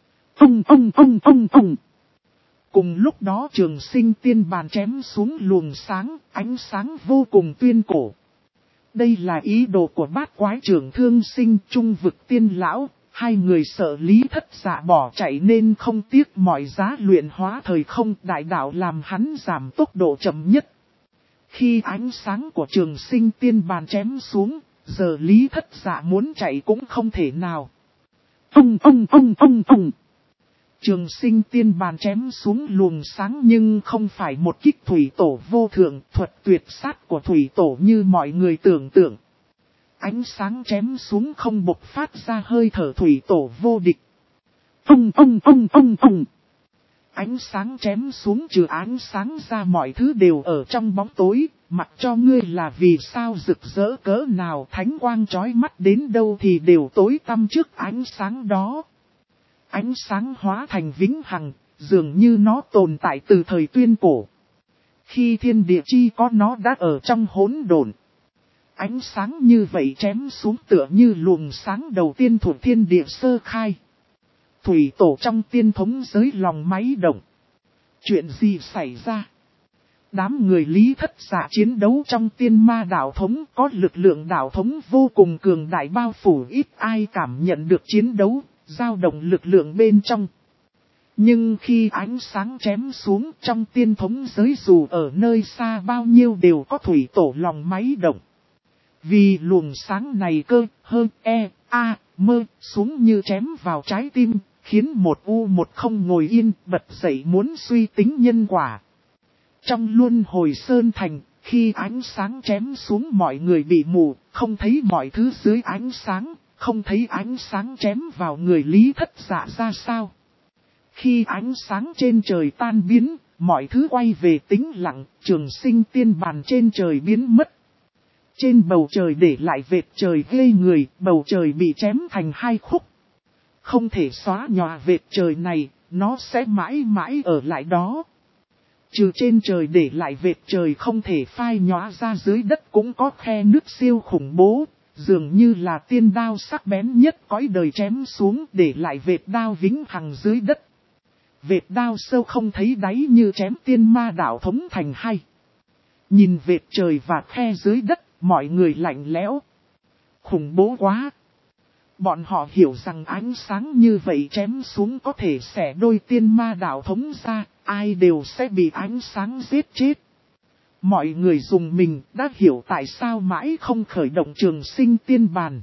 Speaker 1: Cùng lúc đó trường sinh tiên bàn chém xuống luồng sáng, ánh sáng vô cùng tuyên cổ. Đây là ý đồ của bát quái trưởng thương sinh trung vực tiên lão, hai người sợ Lý Thất Dạ bỏ chạy nên không tiếc mọi giá luyện hóa thời không đại đạo làm hắn giảm tốc độ chậm nhất. Khi ánh sáng của trường sinh tiên bàn chém xuống, giờ Lý Thất Dạ muốn chạy cũng không thể nào. Trường sinh tiên bàn chém xuống luồng sáng nhưng không phải một kích thủy tổ vô thượng, thuật tuyệt sát của thủy tổ như mọi người tưởng tượng. Ánh sáng chém xuống không bộc phát ra hơi thở thủy tổ vô địch. Ánh sáng chém xuống trừ ánh sáng ra mọi thứ đều ở trong bóng tối, mặc cho ngươi là vì sao rực rỡ cỡ nào thánh quang chói mắt đến đâu thì đều tối tăm trước ánh sáng đó. Ánh sáng hóa thành vĩnh hằng, dường như nó tồn tại từ thời tuyên cổ. Khi thiên địa chi có nó đã ở trong hỗn độn. Ánh sáng như vậy chém xuống tựa như luồng sáng đầu tiên thuộc thiên địa sơ khai. Thủy tổ trong tiên thống giới lòng máy động. Chuyện gì xảy ra? Đám người Lý Thất Dạ chiến đấu trong tiên ma đạo thống có lực lượng đạo thống vô cùng cường đại bao phủ, ít ai cảm nhận được chiến đấu, dao động lực lượng bên trong. Nhưng khi ánh sáng chém xuống trong tiên thống giới dù ở nơi xa bao nhiêu đều có thủy tổ lòng máy động. Vì luồng sáng này cơ, hơn, mơ, xuống như chém vào trái tim, khiến một một không ngồi yên, bật dậy muốn suy tính nhân quả. Trong luân hồi sơn thành, khi ánh sáng chém xuống mọi người bị mù, không thấy mọi thứ dưới ánh sáng, không thấy ánh sáng chém vào người Lý Thất Dạ ra sao. Khi ánh sáng trên trời tan biến, mọi thứ quay về tĩnh lặng, trường sinh tiên bàn trên trời biến mất. Trên bầu trời để lại vệt trời ghê người, bầu trời bị chém thành hai khúc. Không thể xóa nhòa vệt trời này, nó sẽ mãi mãi ở lại đó. Trừ trên trời để lại vệt trời không thể phai nhòa ra dưới đất cũng có khe nước siêu khủng bố, dường như là tiên đao sắc bén nhất cõi đời chém xuống để lại vệt đao vĩnh hằng dưới đất. Vệt đao sâu không thấy đáy như chém tiên ma đạo thống thành hai. Nhìn vệt trời và khe dưới đất, mọi người lạnh lẽo. Khủng bố quá. Bọn họ hiểu rằng ánh sáng như vậy chém xuống có thể xẻ đôi tiên ma đạo thống ra, ai đều sẽ bị ánh sáng giết chết. Mọi người dùng mình đã hiểu tại sao mãi không khởi động trường sinh tiên bàn.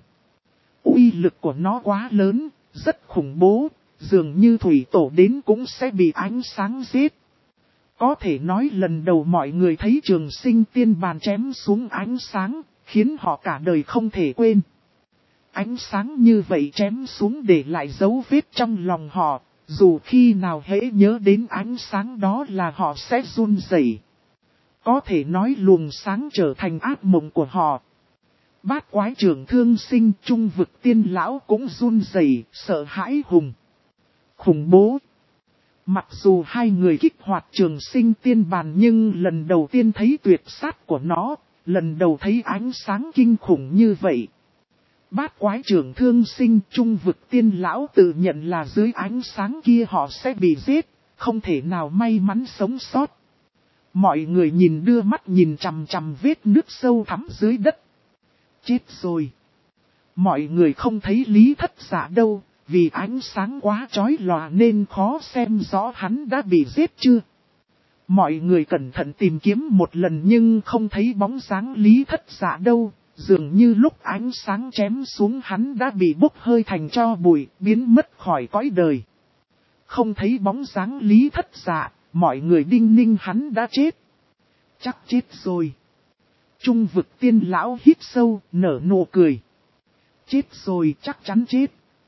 Speaker 1: Uy lực của nó quá lớn, rất khủng bố, dường như thủy tổ đến cũng sẽ bị ánh sáng giết. Có thể nói lần đầu mọi người thấy trường sinh tiên bàn chém xuống ánh sáng, khiến họ cả đời không thể quên. Ánh sáng như vậy chém xuống để lại dấu vết trong lòng họ, dù khi nào hễ nhớ đến ánh sáng đó là họ sẽ run rẩy. Có thể nói luồng sáng trở thành ác mộng của họ. Bát quái trưởng thương sinh trung vực tiên lão cũng run rẩy, sợ hãi hùng. Khủng bố. Mặc dù hai người kích hoạt trường sinh tiên bàn nhưng lần đầu tiên thấy tuyệt sát của nó, lần đầu thấy ánh sáng kinh khủng như vậy. Bát quái trưởng thương sinh trung vực tiên lão tự nhận là dưới ánh sáng kia họ sẽ bị giết, không thể nào may mắn sống sót. Mọi người nhìn đưa mắt nhìn chằm chằm vết nước sâu thẳm dưới đất. Chết rồi. Mọi người không thấy Lý Thất Dạ đâu, vì ánh sáng quá chói lòa nên khó xem rõ hắn đã bị giết chưa. Mọi người cẩn thận tìm kiếm một lần nhưng không thấy bóng dáng Lý Thất Dạ đâu, dường như lúc ánh sáng chém xuống hắn đã bị bốc hơi thành tro bụi, biến mất khỏi cõi đời. Không thấy bóng dáng Lý Thất Dạ, mọi người đinh ninh hắn đã chết. Chắc chết rồi. Trung vực tiên lão hít sâu, nở nụ cười. Chết rồi, chắc chắn chết.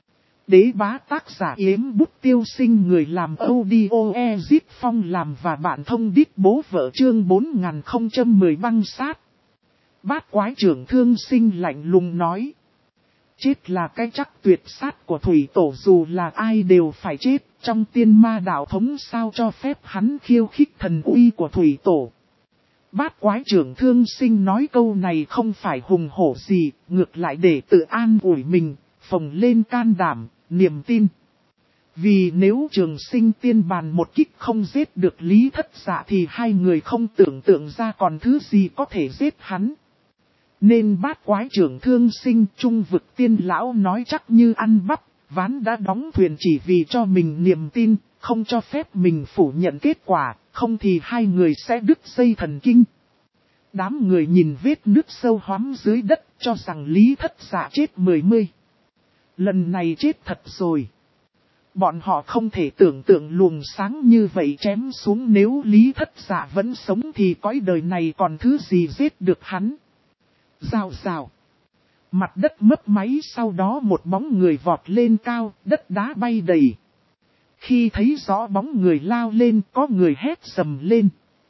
Speaker 1: Đế bá tác giả Yếm Bút Tiêu Sinh, người làm audio Ezip Phong làm và bạn thông đít bố vợ chương 4010 băng sát. Bát quái trưởng thương sinh lạnh lùng nói. Chết là cái chắc tuyệt sát của thủy tổ, dù là ai đều phải chết, trong tiên ma đạo thống sao cho phép hắn khiêu khích thần uy của thủy tổ. Bát quái trưởng thương sinh nói câu này không phải hùng hổ gì, ngược lại để tự an ủi mình, phồng lên can đảm, niềm tin. Vì nếu trường sinh tiên bàn một kích không giết được Lý Thất Dạ thì hai người không tưởng tượng ra còn thứ gì có thể giết hắn. Nên bát quái trưởng thương sinh trung vực tiên lão nói chắc như ăn bắp, ván đã đóng thuyền chỉ vì cho mình niềm tin, không cho phép mình phủ nhận kết quả, không thì hai người sẽ đứt dây thần kinh. Đám người nhìn vết nước sâu hoắm dưới đất cho rằng Lý Thất Dạ chết 10. Lần này chết thật rồi. Bọn họ không thể tưởng tượng luồng sáng như vậy chém xuống, nếu Lý Thất Dạ vẫn sống thì cõi đời này còn thứ gì giết được hắn. Rào rào. Mặt đất mấp máy, sau đó một bóng người vọt lên cao, đất đá bay đầy. Khi thấy rõ bóng người lao lên, có người hét sầm lên.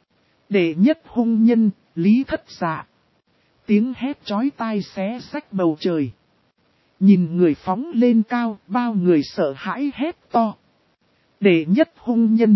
Speaker 1: Đệ nhất hung nhân, Lý Thất Dạ. Tiếng hét chói tai xé rách bầu trời. Nhìn người phóng lên cao, bao người sợ hãi hét to. Đệ nhất hung nhân.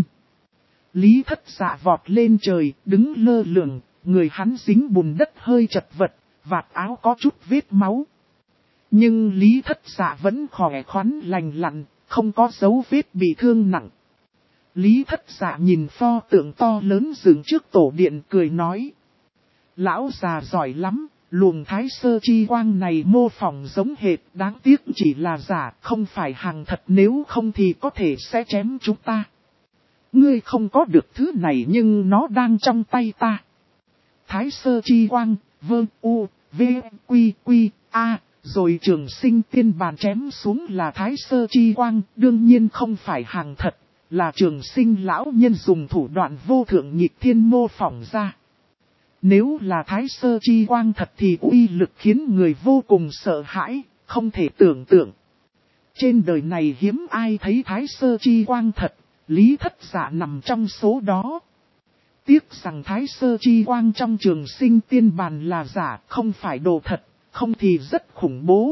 Speaker 1: Lý Thất Dạ vọt lên trời, đứng lơ lửng, người hắn dính bùn đất hơi chật vật, vạt áo có chút vết máu. Nhưng Lý Thất Dạ vẫn khỏe khoắn lành lặn, không có dấu vết bị thương nặng. Lý Thất Dạ nhìn pho tượng to lớn dựng trước tổ điện cười nói. Lão già giỏi lắm, luồng thái sơ chi quang này mô phỏng giống hệt, đáng tiếc chỉ là giả, không phải hàng thật, nếu không thì có thể sẽ chém chúng ta. Ngươi không có được thứ này nhưng nó đang trong tay ta. Thái sơ chi quang, vơ u, v, quy quy, a, rồi trường sinh tiên bàn chém xuống là thái sơ chi quang, đương nhiên không phải hàng thật, là trường sinh lão nhân dùng thủ đoạn vô thượng nhịp thiên mô phỏng ra. Nếu là thái sơ chi quang thật thì uy lực khiến người vô cùng sợ hãi, không thể tưởng tượng. Trên đời này hiếm ai thấy thái sơ chi quang thật, Lý Thất Dạ nằm trong số đó. Tiếc rằng thái sơ chi quang trong trường sinh tiên bàn là giả, không phải đồ thật, không thì rất khủng bố.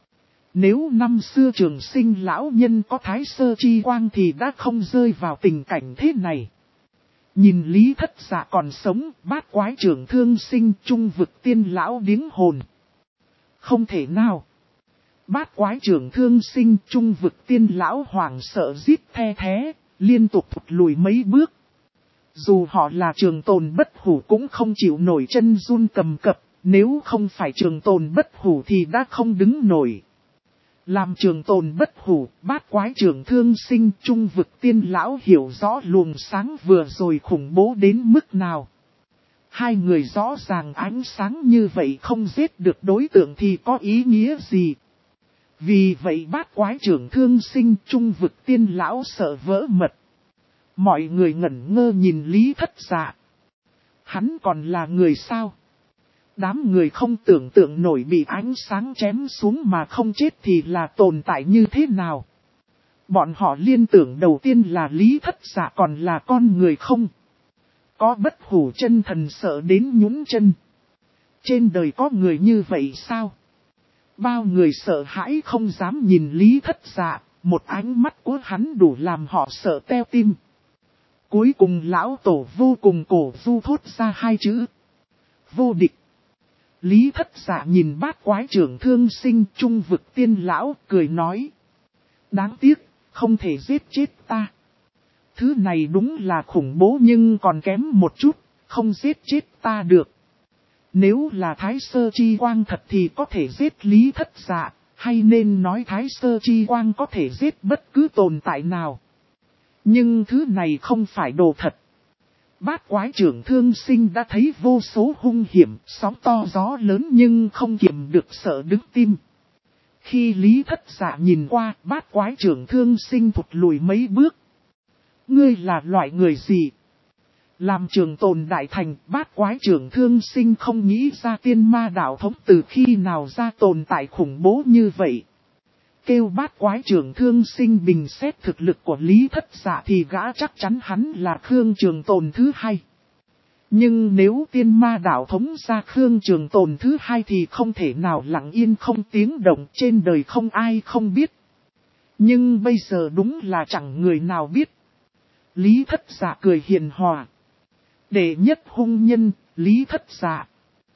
Speaker 1: Nếu năm xưa trường sinh lão nhân có thái sơ chi quang thì đã không rơi vào tình cảnh thế này. Nhìn Lý Thất Dạ còn sống, bát quái trưởng thương sinh trung vực tiên lão điếng hồn. Không thể nào. Bát quái trưởng thương sinh trung vực tiên lão hoảng sợ rít the thé, liên tục thụt lùi mấy bước. Dù họ là trường tồn bất hủ cũng không chịu nổi, chân run cầm cập, nếu không phải trường tồn bất hủ thì đã không đứng nổi. Làm trường tồn bất hủ, bát quái trưởng thương sinh trung vực tiên lão hiểu rõ luồng sáng vừa rồi khủng bố đến mức nào. Hai người rõ ràng ánh sáng như vậy không giết được đối tượng thì có ý nghĩa gì? Vì vậy bát quái trưởng Thương Sinh trung vực tiên lão sợ vỡ mật. Mọi người ngẩn ngơ nhìn Lý Thất Dạ. Hắn còn là người sao? Đám người không tưởng tượng nổi bị ánh sáng chém xuống mà không chết thì là tồn tại như thế nào. Bọn họ liên tưởng đầu tiên là Lý Thất Dạ còn là con người không. Có bất hủ chân thần sợ đến nhún chân. Trên đời có người như vậy sao? Bao người sợ hãi không dám nhìn Lý Thất Dạ, một ánh mắt của hắn đủ làm họ sợ teo tim. Cuối cùng lão tổ vô cùng cổ du thốt ra hai chữ. Vô địch. Lý Thất Dạ nhìn bát quái trưởng Thương Sinh trung vực tiên lão cười nói. Đáng tiếc, không thể giết chết ta. Thứ này đúng là khủng bố nhưng còn kém một chút, không giết chết ta được. Nếu là Thái Sơ Chi Quang thật thì có thể giết Lý Thất Dạ, hay nên nói Thái Sơ Chi Quang có thể giết bất cứ tồn tại nào. Nhưng thứ này không phải đồ thật. Bát quái trưởng Thương Sinh đã thấy vô số hung hiểm, sóng to gió lớn nhưng không kiềm được sợ đứng tim. Khi Lý Thất Dạ nhìn qua, bát quái trưởng Thương Sinh thụt lùi mấy bước. Ngươi là loại người gì? Làm trường tồn đại thành, bát quái trưởng Thương Sinh không nghĩ ra tiên ma đạo thống từ khi nào ra tồn tại khủng bố như vậy. Kêu bát quái trưởng Thương Sinh bình xét thực lực của Lý Thất Dạ thì gã chắc chắn hắn là Khương Trường Tồn thứ hai. Nhưng nếu tiên ma đạo thống ra Khương Trường Tồn thứ hai thì không thể nào lặng yên không tiếng động, trên đời không ai không biết. Nhưng bây giờ đúng là chẳng người nào biết. Lý Thất Dạ cười hiền hòa. Đệ nhất hung nhân, Lý Thất Dạ.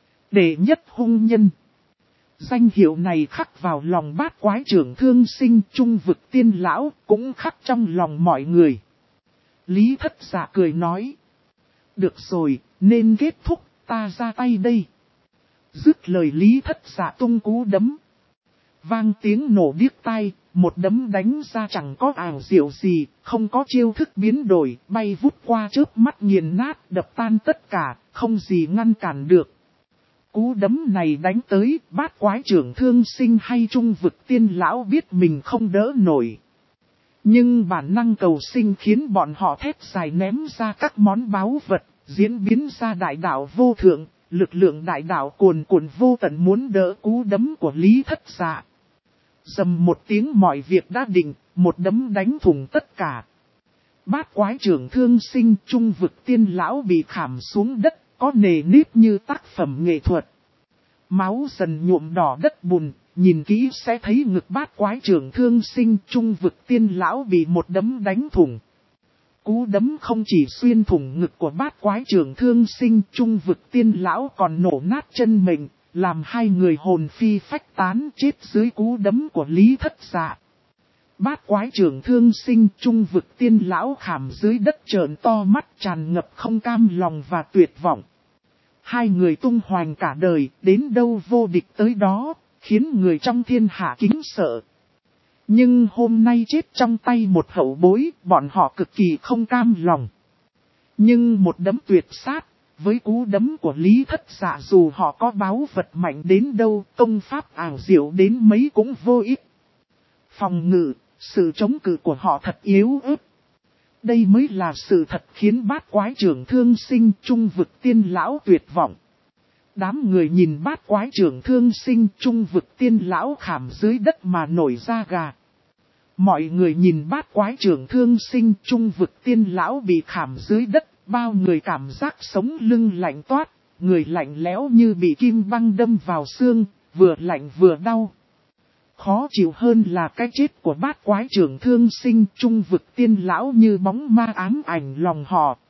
Speaker 1: Đệ nhất hung nhân. Danh hiệu này khắc vào lòng bát quái trưởng Thương Sinh trung vực tiên lão, cũng khắc trong lòng mọi người. Lý Thất Dạ cười nói. Được rồi, nên kết thúc, ta ra tay đây. Dứt lời Lý Thất Dạ tung cú đấm. Vang tiếng nổ điếc tai, một đấm đánh ra chẳng có ảo diệu gì, không có chiêu thức biến đổi, bay vút qua chớp mắt nghiền nát, đập tan tất cả, không gì ngăn cản được. Cú đấm này đánh tới, bát quái trưởng Thương Sinh hay trung vực tiên lão biết mình không đỡ nổi. Nhưng bản năng cầu sinh khiến bọn họ thét dài ném ra các món báu vật, diễn biến ra đại đạo vô thượng, lực lượng đại đạo cuồn cuộn vô tận muốn đỡ cú đấm của Lý Thất Dạ. Dầm một tiếng mọi việc đã định, một đấm đánh thủng tất cả. Bát quái trưởng Thương Sinh trung vực tiên lão bị khảm xuống đất, có nề nếp như tác phẩm nghệ thuật. Máu dần nhuộm đỏ đất bùn, nhìn kỹ sẽ thấy ngực bát quái trưởng Thương Sinh trung vực tiên lão bị một đấm đánh thủng. Cú đấm không chỉ xuyên thủng ngực của bát quái trưởng Thương Sinh trung vực tiên lão còn nổ nát chân mình, làm hai người hồn phi phách tán chết dưới cú đấm của Lý Thất Dạ. Bát quái trưởng Thương Sinh trung vực tiên lão khảm dưới đất trợn to mắt tràn ngập không cam lòng và tuyệt vọng. Hai người tung hoành cả đời, đến đâu vô địch tới đó, khiến người trong thiên hạ kính sợ. Nhưng hôm nay chết trong tay một hậu bối, bọn họ cực kỳ không cam lòng. Nhưng một đấm tuyệt sát, với cú đấm của Lý Thất Dạ dù họ có báu vật mạnh đến đâu, công pháp ảo diệu đến mấy cũng vô ích. Phòng ngự, sự chống cự của họ thật yếu ớt. Đây mới là sự thật khiến bát quái trưởng Thương Sinh trung vực tiên lão tuyệt vọng. Đám người nhìn bát quái trưởng Thương Sinh trung vực tiên lão khảm dưới đất mà nổi da gà. Mọi người nhìn bát quái trưởng Thương Sinh trung vực tiên lão bị khảm dưới đất, bao người cảm giác sống lưng lạnh toát, người lạnh lẽo như bị kim băng đâm vào xương, vừa lạnh vừa đau. Khó chịu hơn là cái chết của bát quái trưởng Thương Sinh trung vực tiên lão như bóng ma ám ảnh lòng họ,